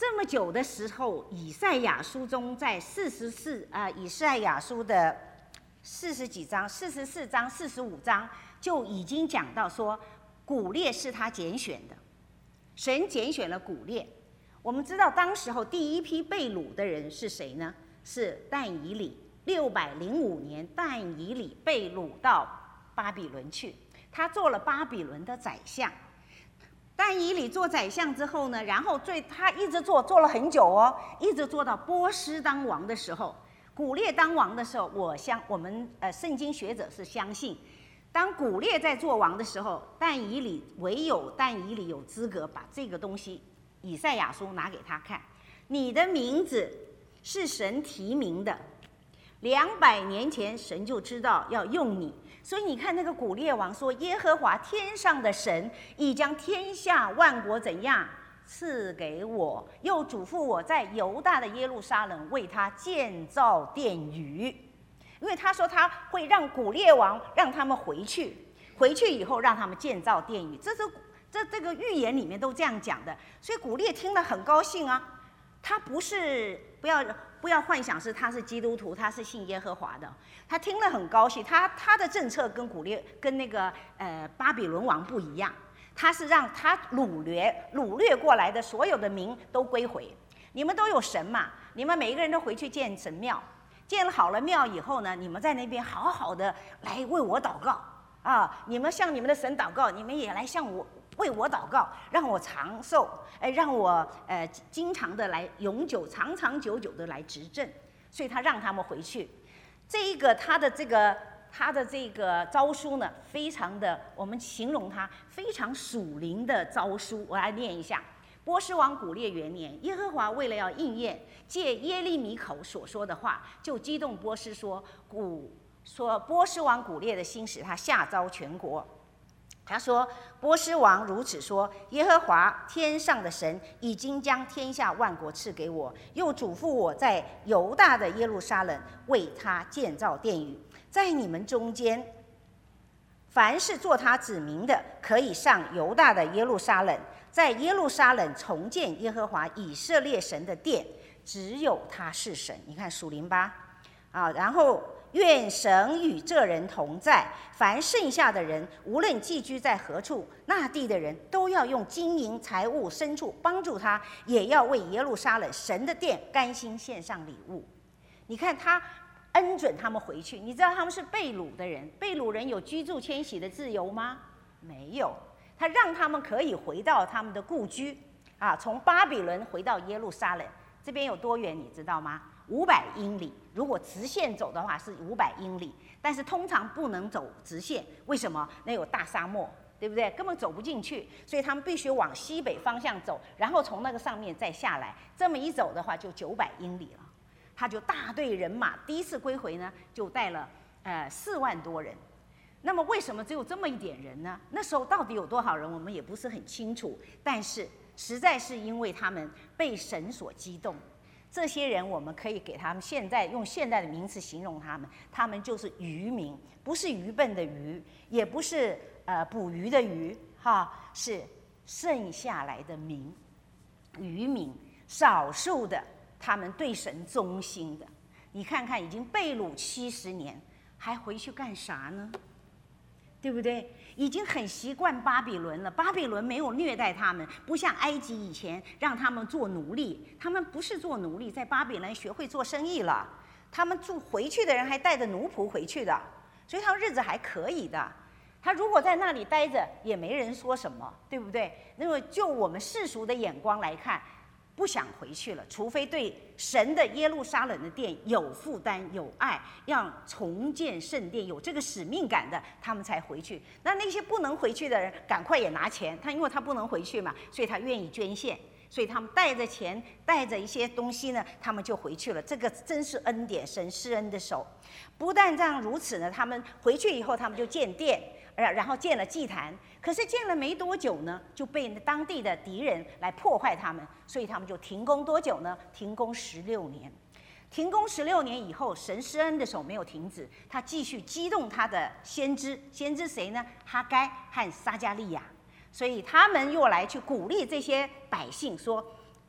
这么久的时候，以赛亚书中在四十四啊，以赛亚书的四十几章、四十四章、四十五章就已经讲到说，古列是他拣选的，神拣选了古列。我们知道当时候第一批被掳的人是谁呢？是但以理。六百零五年，但以理被掳到巴比伦去，他做了巴比伦的宰相。但以理做宰相之后呢，然后最他一直做做了很久哦，一直做到波斯当王的时候，古列当王的时候，我相我们呃圣经学者是相信，当古列在做王的时候，但以理唯有但以理有资格把这个东西以赛亚书拿给他看，你的名字是神提名的，两百年前神就知道要用你。所以你看那个古列王说，耶和华天上的神已将天下万国怎样赐给我，又嘱咐我在犹大的耶路撒冷为他建造殿宇。因为他说他会让古列王让他们回去，回去以后让他们建造殿宇，这是这这个预言里面都这样讲的。所以古列听了很高兴啊，他不是不要不要幻想是他是基督徒，他是信耶和华的，他听了很高兴。他他的政策跟古列跟那个呃巴比伦王不一样，他是让他掳掠掳掠过来的所有的民都归回。你们都有神嘛，你们每一个人都回去建神庙，建了好了庙以后呢，你们在那边好好的来为我祷告啊！你们向你们的神祷告，你们也来向我为我祷告，让我长寿，哎，让我呃经常的来永久、长长久久的来执政。所以他让他们回去。这一个他的这个他的这个诏书呢，非常的，我们形容他非常属灵的诏书。我来念一下：波斯王古列元年，耶和华为了要应验借耶利米口所说的话，就激动波斯说：古说波斯王古列的心使他下诏全国。他说：波斯王如此说，耶和华天上的神已经将天下万国赐给我，又嘱咐我在犹大的耶路撒冷为他建造殿宇。在你们中间，凡是做他子民的，可以上犹大的耶路撒冷，在耶路撒冷重建耶和华以色列神的殿，只有他是神。你看属灵吧，啊，然后愿神与这人同在，凡剩下的人，无论寄居在何处，那地的人都要用金银财物牲畜帮助他，也要为耶路撒冷神的殿甘心献上礼物。你看他恩准他们回去。你知道他们是被掳的人，被掳人有居住迁徙的自由吗？没有。他让他们可以回到他们的故居啊，从巴比伦回到耶路撒冷。这边有多远你知道吗？五百英里，如果直线走的话是五百英里，但是通常不能走直线，为什么？那有大沙漠，对不对？根本走不进去，所以他们必须往西北方向走，然后从那个上面再下来。这么一走的话，就九百英里了。他就大队人马，第一次归回呢，就带了呃四万多人。那么为什么只有这么一点人呢？那时候到底有多少人，我们也不是很清楚。但是实在是因为他们被神所激动。这些人，我们可以给他们现在用现代的名词形容他们，他们就是渔民，不是愚笨的愚，也不是呃捕鱼的鱼，哈，是剩下来的民，渔民，少数的，他们对神忠心的。你看看，已经被掳七十年，还回去干啥呢？对不对？已经很习惯巴比伦了，巴比伦没有虐待他们，不像埃及以前让他们做奴隶，他们不是做奴隶，在巴比伦学会做生意了。他们住回去的人还带着奴仆回去的，所以他们日子还可以的。他如果在那里待着，也没人说什么，对不对？因为就我们世俗的眼光来看，不想回去了，除非对神的耶路撒冷的殿有负担、有爱，要重建圣殿，有这个使命感的，他们才回去。那那些不能回去的人，赶快也拿钱，他因为他不能回去嘛，所以他愿意捐献，所以他们带着钱，带着一些东西呢，他们就回去了。这个真是恩典，神施恩的手。不但这样如此呢，他们回去以后，他们就建殿，然后建了祭坛。可是建了没多久呢，就被当地的敌人来破坏他们，所以他们就停工多久呢？停工十六年。停工十六年以后，神施恩的手没有停止，他继续激动他的先知，先知谁呢？哈该和撒迦利亚。所以他们又来去鼓励这些百姓说：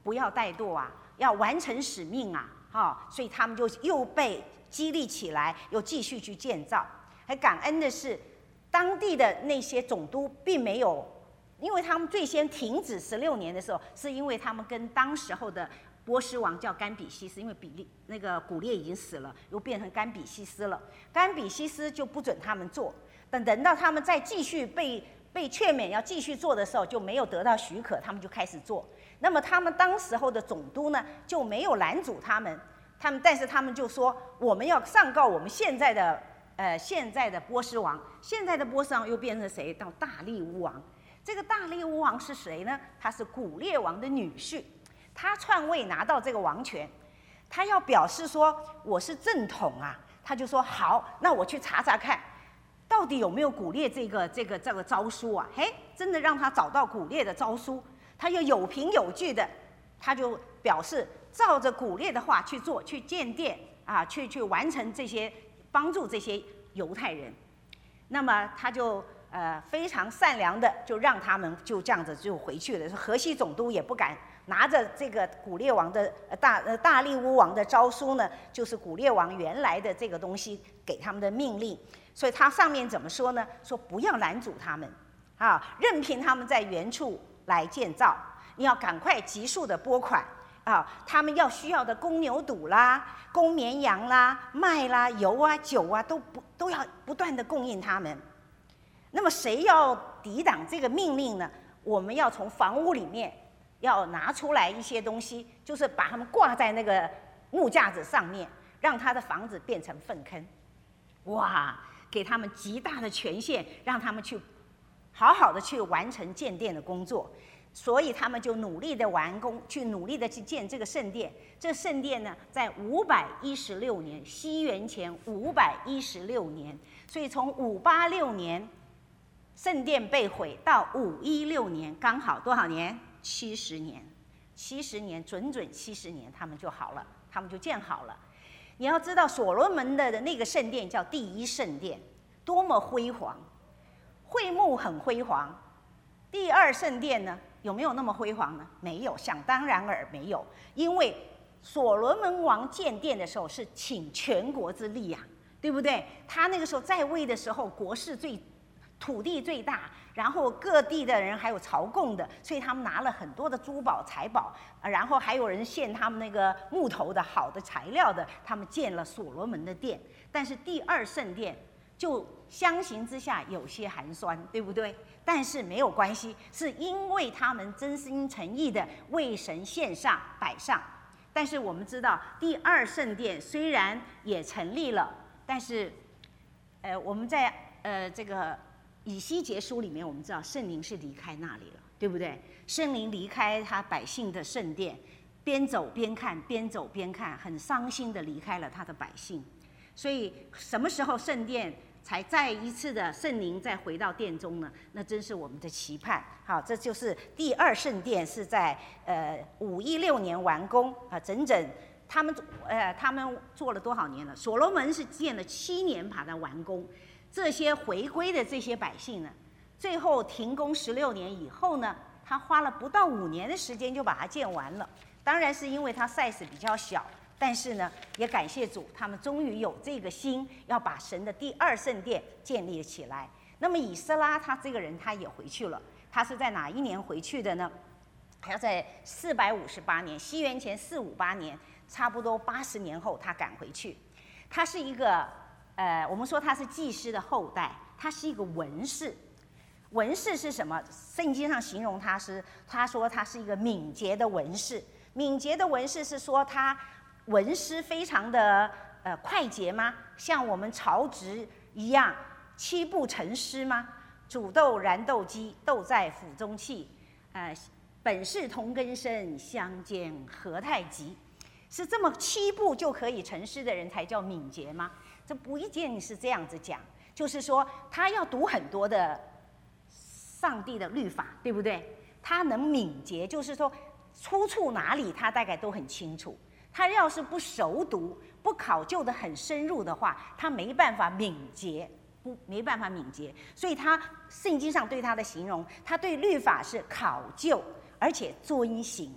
不要怠惰啊，要完成使命啊，哈、哦，所以他们就又被激励起来，又继续去建造。很感恩的是，当地的那些总督并没有，因为他们最先停止十六年的时候，是因为他们跟当时候的波斯王叫甘比西斯，因为比利那个古列已经死了，又变成甘比西斯了。甘比西斯就不准他们做，等等到他们再继续被被劝勉要继续做的时候，就没有得到许可，他们就开始做。那么他们当时候的总督呢，就没有拦阻他们，他们但是他们就说，我们要上告我们现在的呃现在的波斯王，现在的波斯王又变成谁？到大利乌王。这个大利乌王是谁呢？他是古列王的女婿。他篡位拿到这个王权，他要表示说我是正统啊，他就说好，那我去查查看，到底有没有古列这个这个这个诏书啊？嘿，真的让他找到古列的诏书，他又有凭有据的，他就表示照着古列的话去做，去建殿啊，去去完成这些，帮助这些犹太人。那么他就呃非常善良的，就让他们就这样子就回去了。河西总督也不敢拿着这个古列王的大呃大利乌王的诏书呢，就是古列王原来的这个东西给他们的命令，所以他上面怎么说呢？说不要拦阻他们，啊，任凭他们在原处来建造，你要赶快急速的拨款啊，他们要需要的公牛犊啦、公绵羊啦、麦啦、油啊、酒啊，都不都要不断的供应他们。那么谁要抵挡这个命令呢？我们要从房屋里面要拿出来一些东西，就是把他们挂在那个木架子上面，让他的房子变成粪坑。哇，给他们极大的权限，让他们去好好的去完成建殿的工作。所以他们就努力的完工，去努力的去建这个圣殿。这圣殿呢，在五百一十六年，西元前五百一十六年，所以从五八六年圣殿被毁到五一六年，刚好多少年？七十年，七十年，准准七十年，他们就好了，他们就建好了。你要知道，所罗门的那个圣殿叫第一圣殿，多么辉煌，会幕很辉煌。第二圣殿呢，有没有那么辉煌呢？没有，想当然尔没有。因为所罗门王建殿的时候是请全国之力啊，对不对？他那个时候在位的时候，国势最土地最大，然后各地的人还有朝贡的，所以他们拿了很多的珠宝财宝，然后还有人献他们那个木头的好的材料的，他们建了所罗门的殿。但是第二圣殿就相形之下有些寒酸，对不对？但是没有关系，是因为他们真心诚意的为神献上摆上。但是我们知道，第二圣殿虽然也成立了，但是，呃，我们在呃这个以西结书里面，我们知道圣灵是离开那里了，对不对？圣灵离开他百姓的圣殿，边走边看，边走边看，很伤心的离开了他的百姓。所以什么时候圣殿才再一次的圣灵再回到殿中呢？那真是我们的期盼。好，这就是第二圣殿是在呃五一六年完工啊，整整他们呃他们做了多少年了？所罗门是建了七年把它完工。这些回归的这些百姓呢，最后停工十六年以后呢，他花了不到五年的时间就把它建完了。当然是因为它 size 比较小。但是呢，也感谢主，他们终于有这个心，要把神的第二圣殿建立起来。那么以斯拉他这个人他也回去了，他是在哪一年回去的呢？他在四百五十八年，西元前四五八年，差不多八十年后他赶回去。他是一个呃，我们说他是祭司的后代，他是一个文士。文士是什么？圣经上形容他是，他说他是一个敏捷的文士。敏捷的文士是说他文思非常的呃快捷吗？像我们曹植一样七步成诗吗？煮豆燃豆萁，豆在釜中泣。呃，本是同根生，相煎何太急。是这么七步就可以成诗的人才叫敏捷吗？这不一定是这样子讲，就是说他要读很多的上帝的律法，对不对？他能敏捷，就是说出处哪里他大概都很清楚。他要是不熟读、不考究的很深入的话，他没办法敏捷，不没办法敏捷。所以他圣经上对他的形容，他对律法是考究，而且遵行。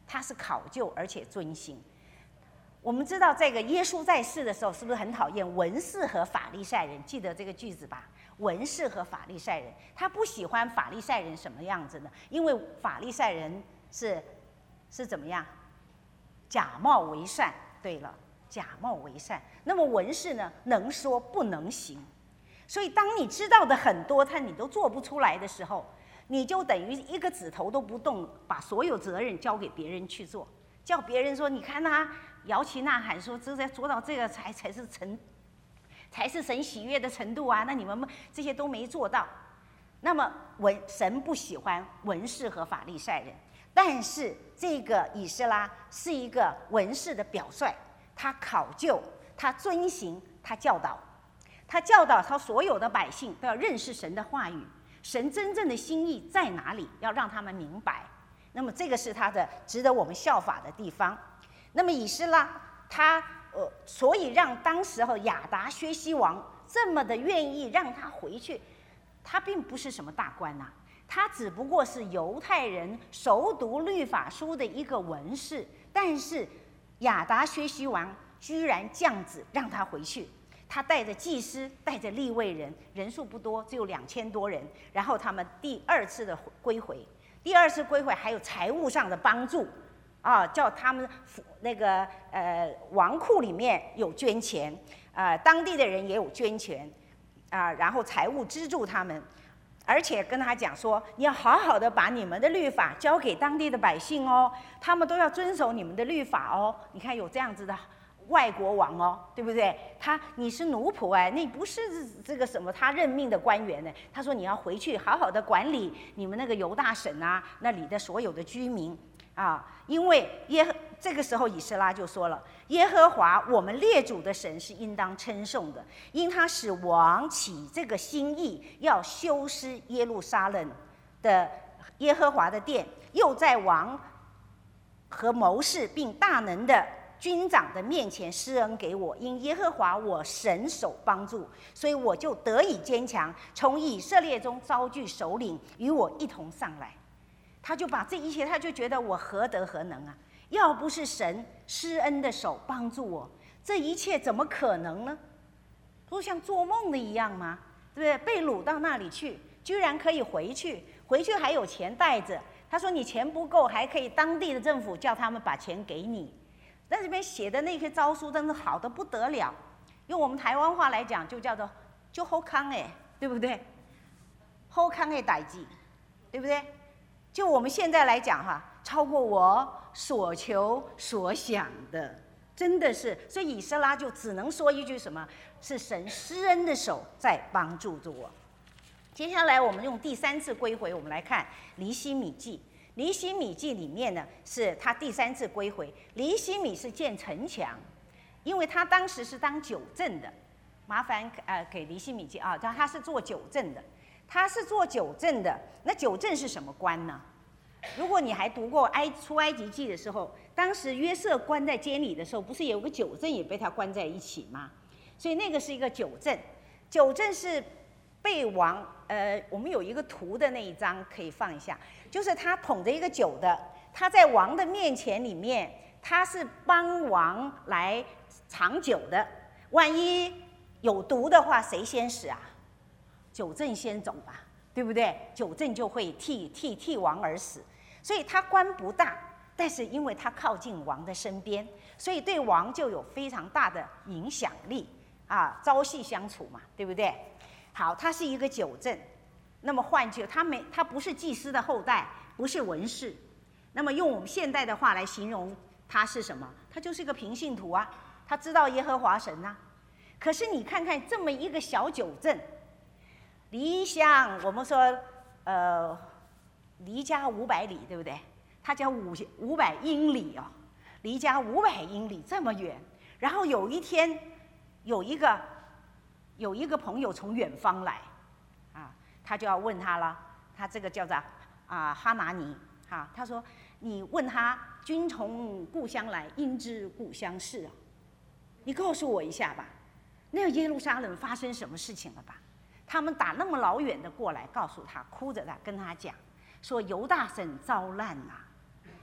他是考究而且遵行。我们知道这个耶稣在世的时候，是不是很讨厌文士和法利赛人？记得这个句子吧？文士和法利赛人，他不喜欢法利赛人什么样子呢？因为法利赛人是是怎么样？假冒为善。对了，假冒为善。那么文士呢，能说不能行。所以当你知道的很多，但你都做不出来的时候，你就等于一个指头都不动，把所有责任交给别人去做，叫别人说，你看他摇旗呐喊说，这在做到这个才才是成，才是神喜悦的程度啊！那你们这些都没做到。那么文神不喜欢文士和法利赛人，但是这个以斯拉是一个文士的表率，他考究，他遵行，他教导。他教导他所有的百姓都要认识神的话语，神真正的心意在哪里，要让他们明白。那么这个是他的值得我们效法的地方。那么以斯拉他呃，所以让当时候亚达薛西王这么的愿意让他回去，他并不是什么大官呐、啊，他只不过是犹太人熟读律法书的一个文士，但是亚达薛西王居然降旨让他回去。他带着祭司，带着利未人，人数不多，只有两千多人。然后他们第二次的归回，第二次归回还有财务上的帮助，啊，叫他们那个呃王库里面有捐钱，啊、呃，当地的人也有捐钱，啊、呃，然后财务资助他们，而且跟他讲说，你要好好的把你们的律法交给当地的百姓哦，他们都要遵守你们的律法哦。你看有这样子的外国王哦，对不对？他你是奴仆哎，你不是这个什么他任命的官员呢。他说你要回去好好的管理你们那个犹大省啊，那里的所有的居民啊，因为耶这个时候以斯拉就说了，耶和华我们列祖的神是应当称颂的，因他使王起这个心意，要修饰耶路撒冷的耶和华的殿，又在王和谋士并大能的军长的面前施恩给我，因耶和华我神手帮助，所以我就得以坚强，从以色列中招聚首领与我一同上来。他就把这一切，他就觉得我何德何能啊？要不是神施恩的手帮助我，这一切怎么可能呢？不像做梦的一样吗？对不对？被掳到那里去，居然可以回去，回去还有钱带着。他说你钱不够，还可以当地的政府叫他们把钱给你。在这边写的那些诏书真是好的不得了，用我们台湾话来讲，就叫做就好康哎，对不对？好康的代志，对不对？就我们现在来讲哈，超过我所求所想的，真的是。所以以斯拉就只能说一句什么？是神施恩的手在帮助着我。接下来我们用第三次归回，我们来看尼希米记。尼希米记里面呢，是他第三次归回。尼希米是建城墙，因为他当时是当九正的。麻烦呃给尼希米记啊，他他是做九正的，他是做九正的。那九正是什么官呢？如果你还读过埃出埃及记的时候，当时约瑟关在监里的时候，不是有个九正也被他关在一起吗？所以那个是一个九正。九正是被王呃，我们有一个图的那一张可以放一下。就是他捧着一个酒的，他在王的面前里面，他是帮王来尝酒的。万一有毒的话，谁先死啊？酒正先走吧，对不对？酒正就会替替替王而死。所以他官不大，但是因为他靠近王的身边，所以对王就有非常大的影响力啊，朝夕相处嘛，对不对？好，他是一个酒正。那么换句，他没，他不是祭司的后代，不是文士。那么用我们现代的话来形容他是什么？他就是一个平信徒啊，他知道耶和华神啊。可是你看看这么一个小九正，离乡我们说，呃，离家五百里，对不对？他叫五五百英里哦，离家五百英里这么远。然后有一天，有一个有一个朋友从远方来。他就要问他了，他这个叫做啊哈拿尼哈，他说你问他君从故乡来，应知故乡事啊，你告诉我一下吧，那个耶路撒冷发生什么事情了吧？他们打那么老远的过来，告诉他，哭着他跟他讲说犹大省遭难啊，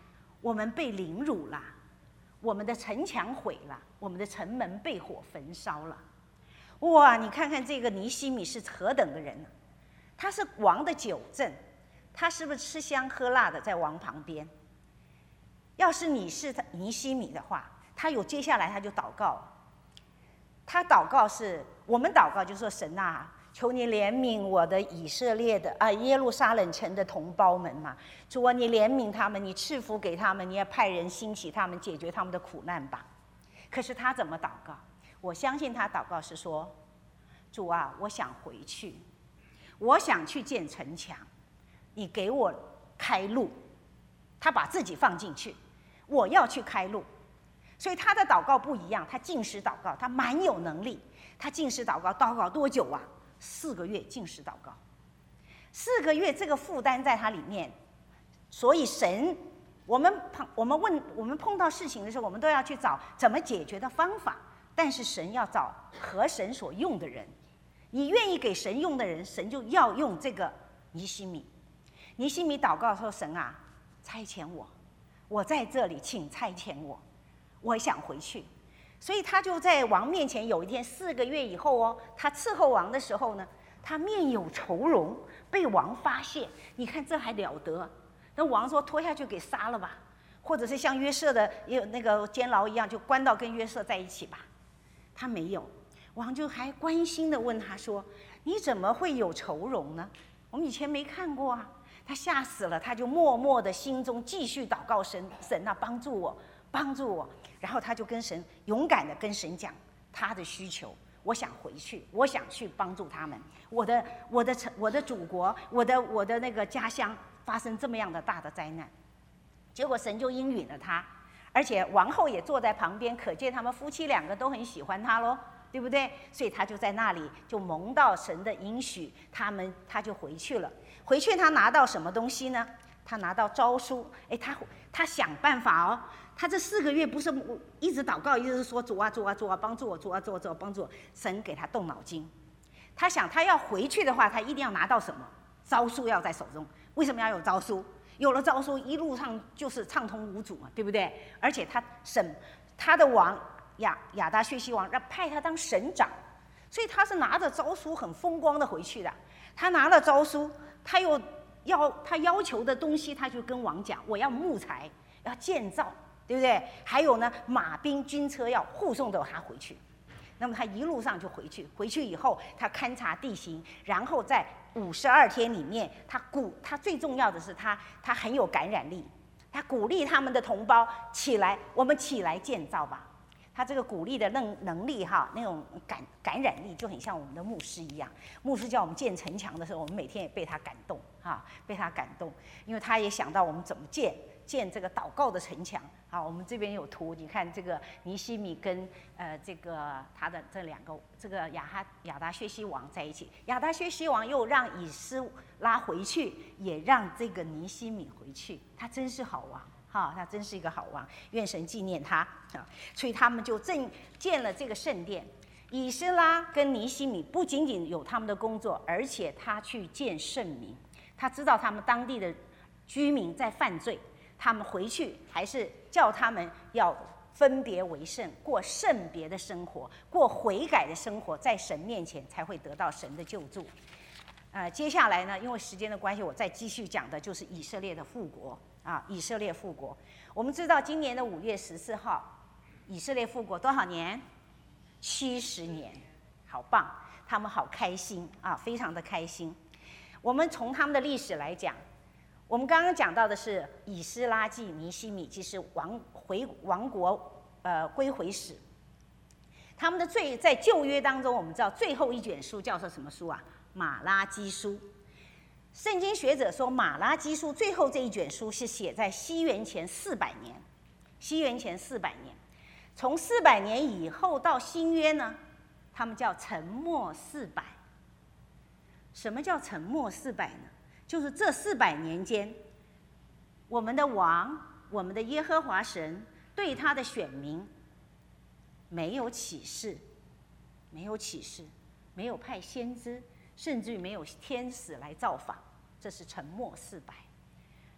我们被凌辱了，我们的城墙毁了，我们的城门被火焚烧了。哇，你看看这个尼希米是何等的人呢？他是王的酒政，他是不是吃香喝辣的在王旁边？要是你是尼希米的话，他有接下来他就祷告，他祷告是我们祷告就说神啊，求你怜悯我的以色列的啊耶路撒冷城的同胞们嘛，主啊，你怜悯他们，你赐福给他们，你也派人兴起他们，解决他们的苦难吧。可是他怎么祷告？我相信他祷告是说，主啊，我想回去，我想去建城墙，你给我开路。他把自己放进去，我要去开路。所以他的祷告不一样，他禁食祷告，他蛮有能力。他禁食祷告，祷告多久啊？四个月禁食祷告，四个月这个负担在他里面。所以神，我们碰我们问我们碰到事情的时候，我们都要去找怎么解决的方法。但是神要找合神所用的人，你愿意给神用的人，神就要用这个尼希米。尼希米祷告说：“神啊，差遣我，我在这里，请差遣我，我想回去。”所以他就在王面前。有一天，四个月以后哦，他伺候王的时候呢，他面有愁容，被王发现。你看这还了得？那王说：“拖下去给杀了吧，或者是像约瑟的也有那个监牢一样，就关到跟约瑟在一起吧。”他没有，王就还关心的问他说：“你怎么会有愁容呢？我们以前没看过啊。”他吓死了，他就默默的心中继续祷告神，神啊，帮助我，帮助我。然后他就跟神勇敢的跟神讲他的需求，我想回去，我想去帮助他们。我的我的城我的祖国，我的我的那个家乡发生这么样的大的灾难，结果神就应允了他，而且王后也坐在旁边，可见他们夫妻两个都很喜欢他咯，对不对？所以他就在那里就蒙到神的应许，他们他就回去了。回去他拿到什么东西呢？他拿到诏书。哎，他他想办法哦。他这四个月不是一直祷告，一直说主啊主啊主啊帮助我，主啊主啊主啊帮助我。神给他动脑筋，他想他要回去的话，他一定要拿到什么？诏书要在手中。为什么要有诏书？有了诏书，一路上就是畅通无阻嘛，对不对？而且他审他的王亚亚达薛西王让派他当省长，所以他是拿着诏书很风光的回去的。他拿了诏书，他又要他要求的东西，他就跟王讲：我要木材，要建造，对不对？还有呢，马兵军车要护送着他回去。那么他一路上就回去，回去以后他勘察地形，然后在五十二天里面，他鼓他最重要的是他他很有感染力，他鼓励他们的同胞起来，我们起来建造吧。他这个鼓励的能能力哈，那种感感染力就很像我们的牧师一样。牧师叫我们建城墙的时候，我们每天也被他感动哈，被他感动，因为他也想到我们怎么建建这个祷告的城墙。好，我们这边有图，你看这个尼希米跟呃这个他的这两个这个亚哈亚达薛西王在一起，亚达薛西王又让以斯拉回去，也让这个尼希米回去，他真是好王。哈，他真是一个好王，愿神纪念他啊！所以他们就正建了这个圣殿。以斯拉跟尼希米不仅仅有他们的工作，而且他去见圣民，他知道他们当地的居民在犯罪，他们回去还是叫他们要分别为圣，过圣别的生活，过悔改的生活，在神面前才会得到神的救助。呃，接下来呢，因为时间的关系，我再继续讲的就是以色列的复国。啊，以色列复国，我们知道今年的五月十四号，以色列复国多少年？七十年，好棒，他们好开心啊，非常的开心。我们从他们的历史来讲，我们刚刚讲到的是以斯拉记、尼希米记是王回王国呃归回史。他们的最在旧约当中，我们知道最后一卷书叫做什么书啊？马拉基书。圣经学者说，马拉基书最后这一卷书是写在西元前四百年，西元前四百年，从四百年以后到新约呢，他们叫沉默四百。什么叫沉默四百呢？就是这四百年间，我们的王，我们的耶和华神对他的选民没有启示，没有启示，没有派先知。甚至于没有天使来造访，这是沉默四百。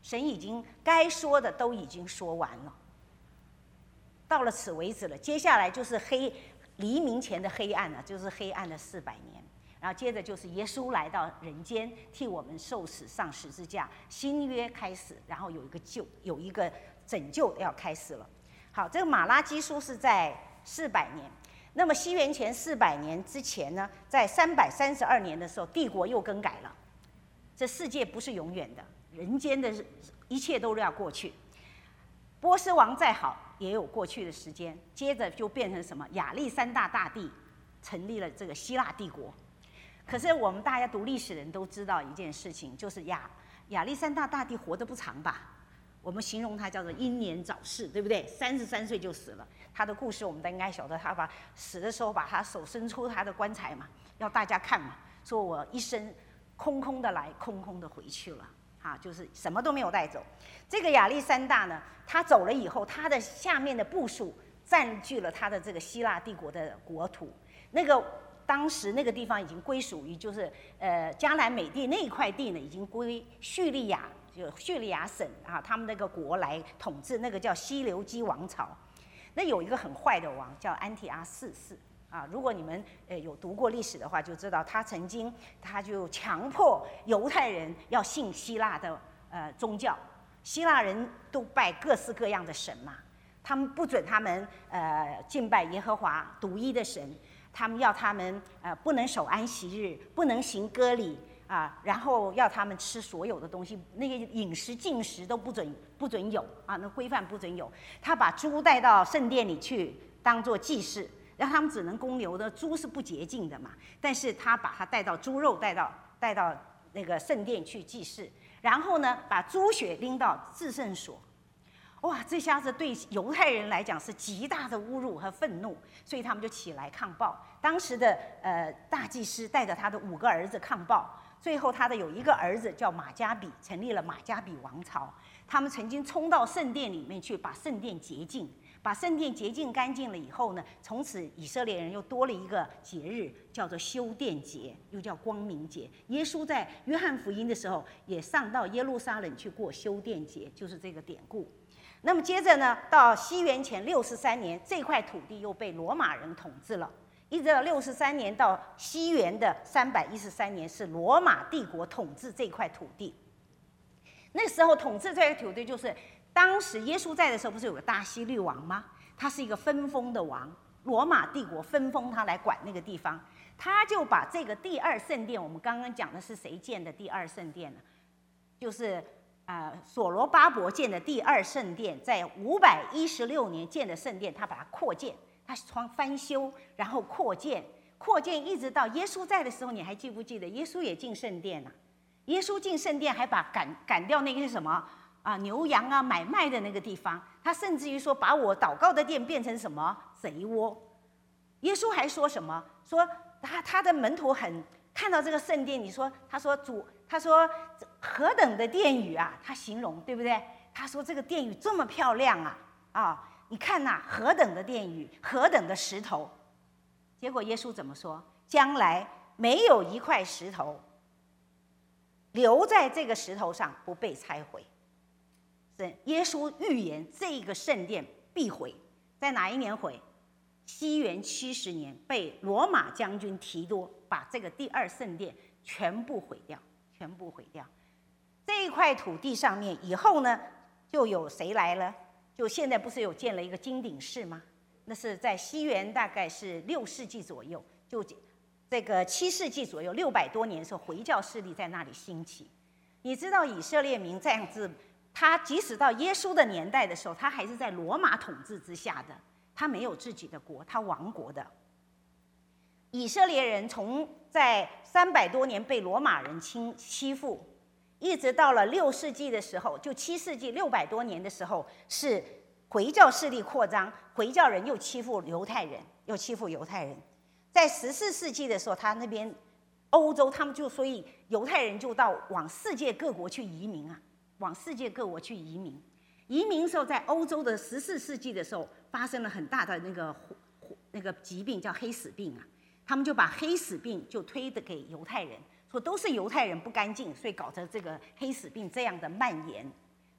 神已经该说的都已经说完了，到了此为止了。接下来就是黑黎明前的黑暗了，就是黑暗的四百年。然后接着就是耶稣来到人间，替我们受死上十字架，新约开始，然后有一个救，有一个拯救要开始了。好，这个马拉基书是在四百年。那么西元前四百年之前呢，在三百三十二年的时候，帝国又更改了。这世界不是永远的，人间的一切都要过去。波斯王再好，也有过去的时间。接着就变成什么？亚历山大大帝成立了这个希腊帝国。可是我们大家读历史的人都知道一件事情，就是亚亚历山大大帝活得不长吧？我们形容他叫做英年早逝，对不对？三十三岁就死了。他的故事我们都应该晓得，他把死的时候把他手伸出他的棺材嘛，要大家看嘛，说我一生空空的来，空空的回去了，啊，就是什么都没有带走。这个亚历山大呢，他走了以后，他的下面的部属占据了他的这个希腊帝国的国土，那个。当时那个地方已经归属于，就是呃迦南美地那一块地呢，已经归叙利亚，就叙利亚省啊，他们那个国来统治，那个叫西流基王朝。那有一个很坏的王叫安提阿四世啊，如果你们呃有读过历史的话，就知道他曾经他就强迫犹太人要信希腊的呃宗教，希腊人都拜各式各样的神嘛，他们不准他们呃敬拜耶和华独一的神。他们要他们呃不能守安息日，不能行割礼啊，然后要他们吃所有的东西，那个饮食进食都不准不准有啊，那规范不准有。他把猪带到圣殿里去当做祭祀，然后他们只能公牛的，猪是不洁净的嘛，但是他把它带到猪肉带到带到那个圣殿去祭祀，然后呢把猪血拎到至圣所。哇，这下子对犹太人来讲是极大的侮辱和愤怒，所以他们就起来抗暴。当时的呃大祭司带着他的五个儿子抗暴，最后他的有一个儿子叫马加比，成立了马加比王朝。他们曾经冲到圣殿里面去，把圣殿洁净，把圣殿洁净干净了以后呢，从此以色列人又多了一个节日，叫做修殿节，又叫光明节。耶稣在约翰福音的时候也上到耶路撒冷去过修殿节，就是这个典故。那么接着呢，到西元前六十三年，这块土地又被罗马人统治了。一直到六十三年到西元的三百一十三年，是罗马帝国统治这块土地。那时候统治这块土地，就是当时耶稣在的时候，不是有个大希律王吗？他是一个分封的王，罗马帝国分封他来管那个地方，他就把这个第二圣殿，我们刚刚讲的是谁建的第二圣殿呢？就是。呃，所罗巴伯建的第二圣殿，在五百一十六年建的圣殿，他把它扩建，他翻修，然后扩建，扩建一直到耶稣在的时候，你还记不记得？耶稣也进圣殿了、啊，耶稣进圣殿还把赶赶掉那个是什么啊牛羊啊买卖的那个地方，他甚至于说把我祷告的殿变成什么贼窝。耶稣还说什么？说他他的门徒很看到这个圣殿，你说他说主。他说：“何等的殿宇啊！”他形容，对不对？他说：“这个殿宇这么漂亮啊！啊，你看呐、啊，何等的殿宇，何等的石头。”结果耶稣怎么说？将来没有一块石头留在这个石头上不被拆毁。是耶稣预言这个圣殿必毁，在哪一年毁？西元七十年，被罗马将军提多把这个第二圣殿全部毁掉。全部毁掉，这一块土地上面以后呢，就有谁来了？就现在不是有建了一个金顶寺吗？那是在西元大概是六世纪左右，就这个七世纪左右，六百多年的时候，回教势力在那里兴起。你知道以色列民这样子，他即使到耶稣的年代的时候，他还是在罗马统治之下的，他没有自己的国，他亡国的。以色列人从在三百多年被罗马人侵欺负，一直到了六世纪的时候，就七世纪六百多年的时候，是回教势力扩张，回教人又欺负犹太人，又欺负犹太人。在十四世纪的时候，他那边欧洲，他们就所以犹太人就到往世界各国去移民啊，往世界各国去移民。移民的时候，在欧洲的十四世纪的时候，发生了很大的那个那个疾病，叫黑死病啊。他们就把黑死病就推的给犹太人，说都是犹太人不干净，所以搞成这个黑死病这样的蔓延。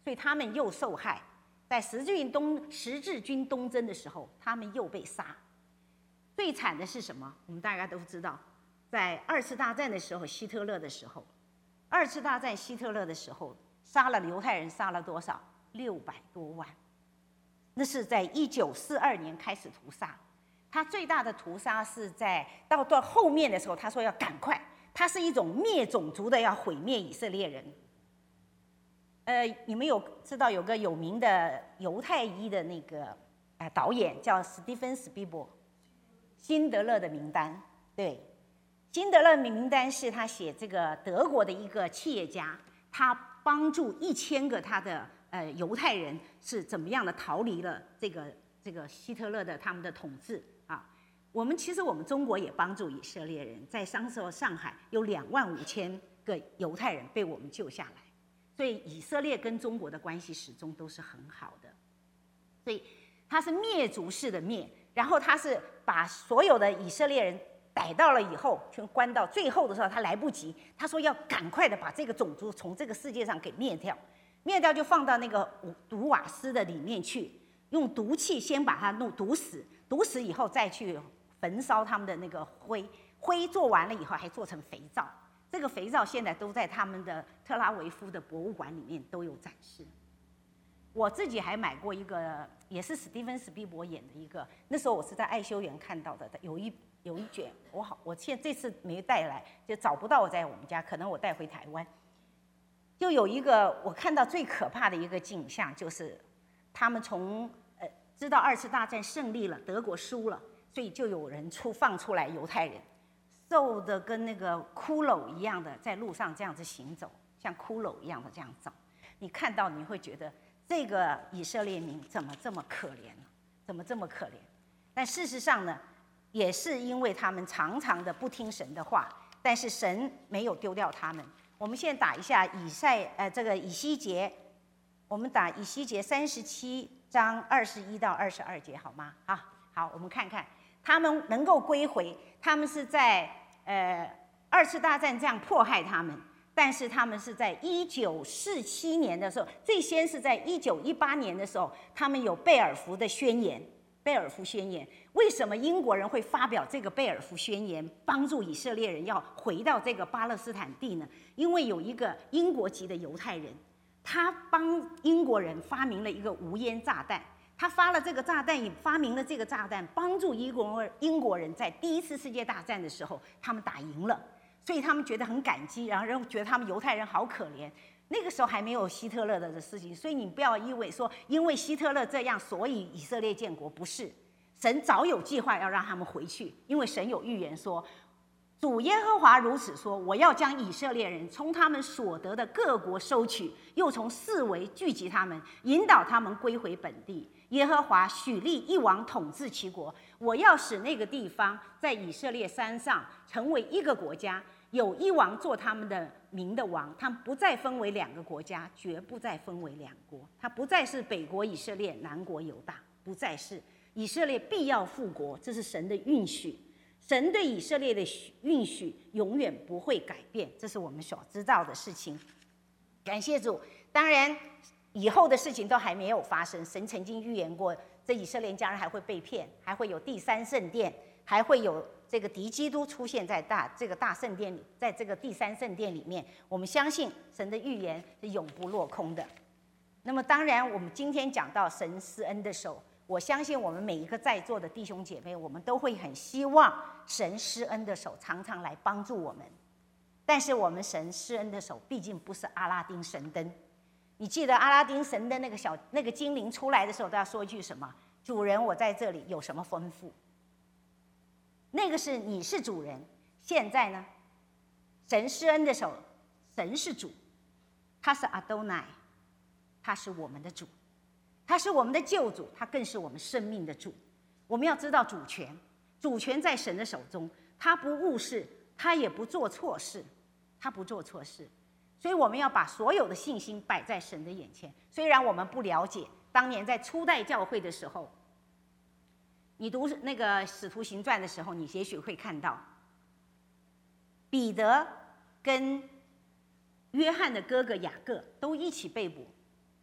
所以他们又受害。在十字军东十字军东征的时候，他们又被杀。最惨的是什么？我们大家都知道，在二次大战的时候，希特勒的时候，二次大战希特勒的时候，杀了犹太人杀了多少？六百多万。那是在一九四二年开始屠杀。他最大的屠杀是在到到后面的时候，他说要赶快，它是一种灭种族的，要毁灭以色列人。呃，你们有知道有个有名的犹太裔的那个呃导演叫史蒂芬·史匹柏，辛德勒的名单。对，辛德勒的名单是他写这个德国的一个企业家，他帮助一千个他的呃犹太人是怎么样的逃离了这个这个希特勒的他们的统治。我们其实我们中国也帮助以色列人，在当时候上海有两万五千个犹太人被我们救下来，所以以色列跟中国的关系始终都是很好的。所以他是灭族式的灭，然后他是把所有的以色列人逮到了以后，全关到最后的时候他来不及，他说要赶快的把这个种族从这个世界上给灭掉，灭掉就放到那个毒瓦斯的里面去，用毒气先把它弄毒死，毒死以后再去焚烧他们的那个灰，灰做完了以后还做成肥皂，这个肥皂现在都在他们的特拉维夫的博物馆里面都有展示。我自己还买过一个，也是史蒂芬·史匹柏演的一个，那时候我是在爱修园看到的，有一有一卷，我好，我现这次没带来，就找不到我在我们家，可能我带回台湾。就有一个我看到最可怕的一个景象，就是他们从呃知道二次大战胜利了，德国输了。所以就有人出放出来犹太人，瘦的跟那个骷髅一样的，在路上这样子行走，像骷髅一样的这样走。你看到你会觉得这个以色列民怎么这么可怜呢？怎么这么可怜？但事实上呢，也是因为他们常常的不听神的话，但是神没有丢掉他们。我们现在打一下以赛呃这个以西结，我们打以西结三十七章二十一到二十二节好吗？啊，好，我们看看。他们能够归回，他们是在呃二次大战这样迫害他们，但是他们是在一九四七年的时候，最先是在一九一八年的时候，他们有贝尔福的宣言。贝尔福宣言，为什么英国人会发表这个贝尔福宣言，帮助以色列人要回到这个巴勒斯坦地呢？因为有一个英国籍的犹太人，他帮英国人发明了一个无烟炸弹。他发了这个炸弹，也发明了这个炸弹，帮助英国英国人在第一次世界大战的时候，他们打赢了，所以他们觉得很感激，然后觉得他们犹太人好可怜。那个时候还没有希特勒的事情，所以你不要以为说因为希特勒这样，所以以色列建国，不是。神早有计划要让他们回去，因为神有预言说，主耶和华如此说：我要将以色列人从他们所得的各国收取，又从四围聚集他们，引导他们归回本地。耶和华许立一王统治其国，我要使那个地方在以色列山上成为一个国家，有一王做他们的民的王，他们不再分为两个国家，绝不再分为两国。他不再是北国以色列，南国犹大，不再是。以色列必要复国，这是神的允许。神对以色列的允许永远不会改变，这是我们所知道的事情。感谢主。当然以后的事情都还没有发生，神曾经预言过，这以色列家人还会被骗，还会有第三圣殿，还会有这个敌基督出现在大这个大圣殿里，在这个第三圣殿里面。我们相信神的预言是永不落空的。那么当然我们今天讲到神施恩的手，我相信我们每一个在座的弟兄姐妹，我们都会很希望神施恩的手常常来帮助我们。但是我们神施恩的手毕竟不是阿拉丁神灯。你记得阿拉丁神灯那个小那个精灵出来的时候都要说一句什么？主人，我在这里有什么吩咐？那个是你是主人。现在呢，神施恩的手，神是主，他是阿多乃，他是我们的主，他是我们的救主，他更是我们生命的主。我们要知道主权，主权在神的手中，他不误事，他也不做错事，他不做错事。所以我们要把所有的信心摆在神的眼前。虽然我们不了解，当年在初代教会的时候，你读那个《使徒行传》的时候，你也许会看到彼得跟约翰的哥哥雅各都一起被捕。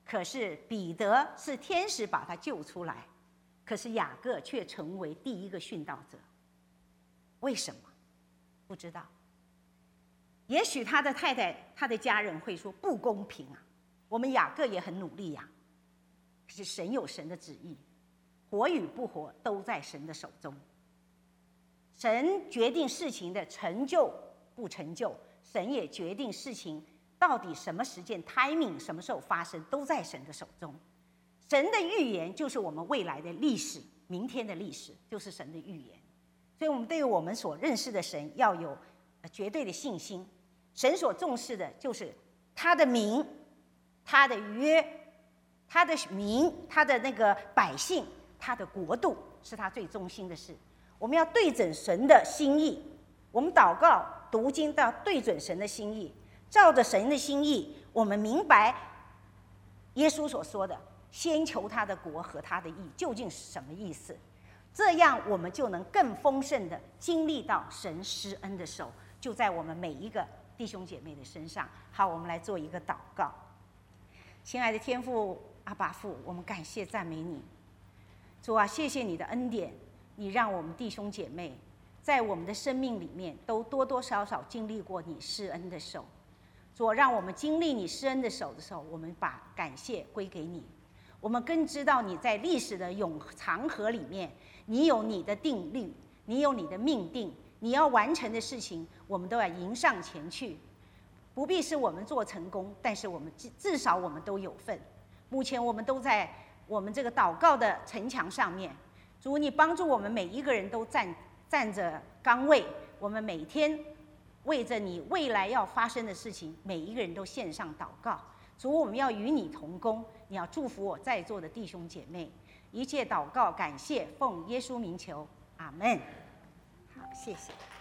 可是彼得是天使把他救出来，可是雅各却成为第一个殉道者。为什么？不知道。也许他的太太、他的家人会说不公平啊，我们雅各也很努力呀、啊。可是神有神的旨意，活与不活都在神的手中。神决定事情的成就不成就，神也决定事情到底什么时间 timing 什么时候发生，都在神的手中。神的预言就是我们未来的历史，明天的历史就是神的预言。所以我们对于我们所认识的神要有绝对的信心。神所重视的就是他的名，他的约，他的民，他的那个百姓，他的国度是他最中心的事。我们要对准神的心意，我们祷告读经都要对准神的心意，照着神的心意，我们明白耶稣所说的先求他的国和他的义究竟是什么意思，这样我们就能更丰盛的经历到神施恩的手就在我们每一个弟兄姐妹的身上。好，我们来做一个祷告。亲爱的天父阿爸父，我们感谢赞美你。主啊，谢谢你的恩典，你让我们弟兄姐妹在我们的生命里面都多多少少经历过你施恩的手。主，让我们经历你施恩的手的时候，我们把感谢归给你。我们更知道你在历史的永长河里面，你有你的定律，你有你的命定，你要完成的事情，我们都要迎上前去。不必是我们做成功，但是我们至少我们都有份。目前我们都在我们这个祷告的城墙上面，主，你帮助我们每一个人都站站着岗位，我们每天为着你未来要发生的事情，每一个人都献上祷告。主，我们要与你同工，你要祝福我在座的弟兄姐妹。一切祷告感谢奉耶稣名求，阿们。好，谢谢。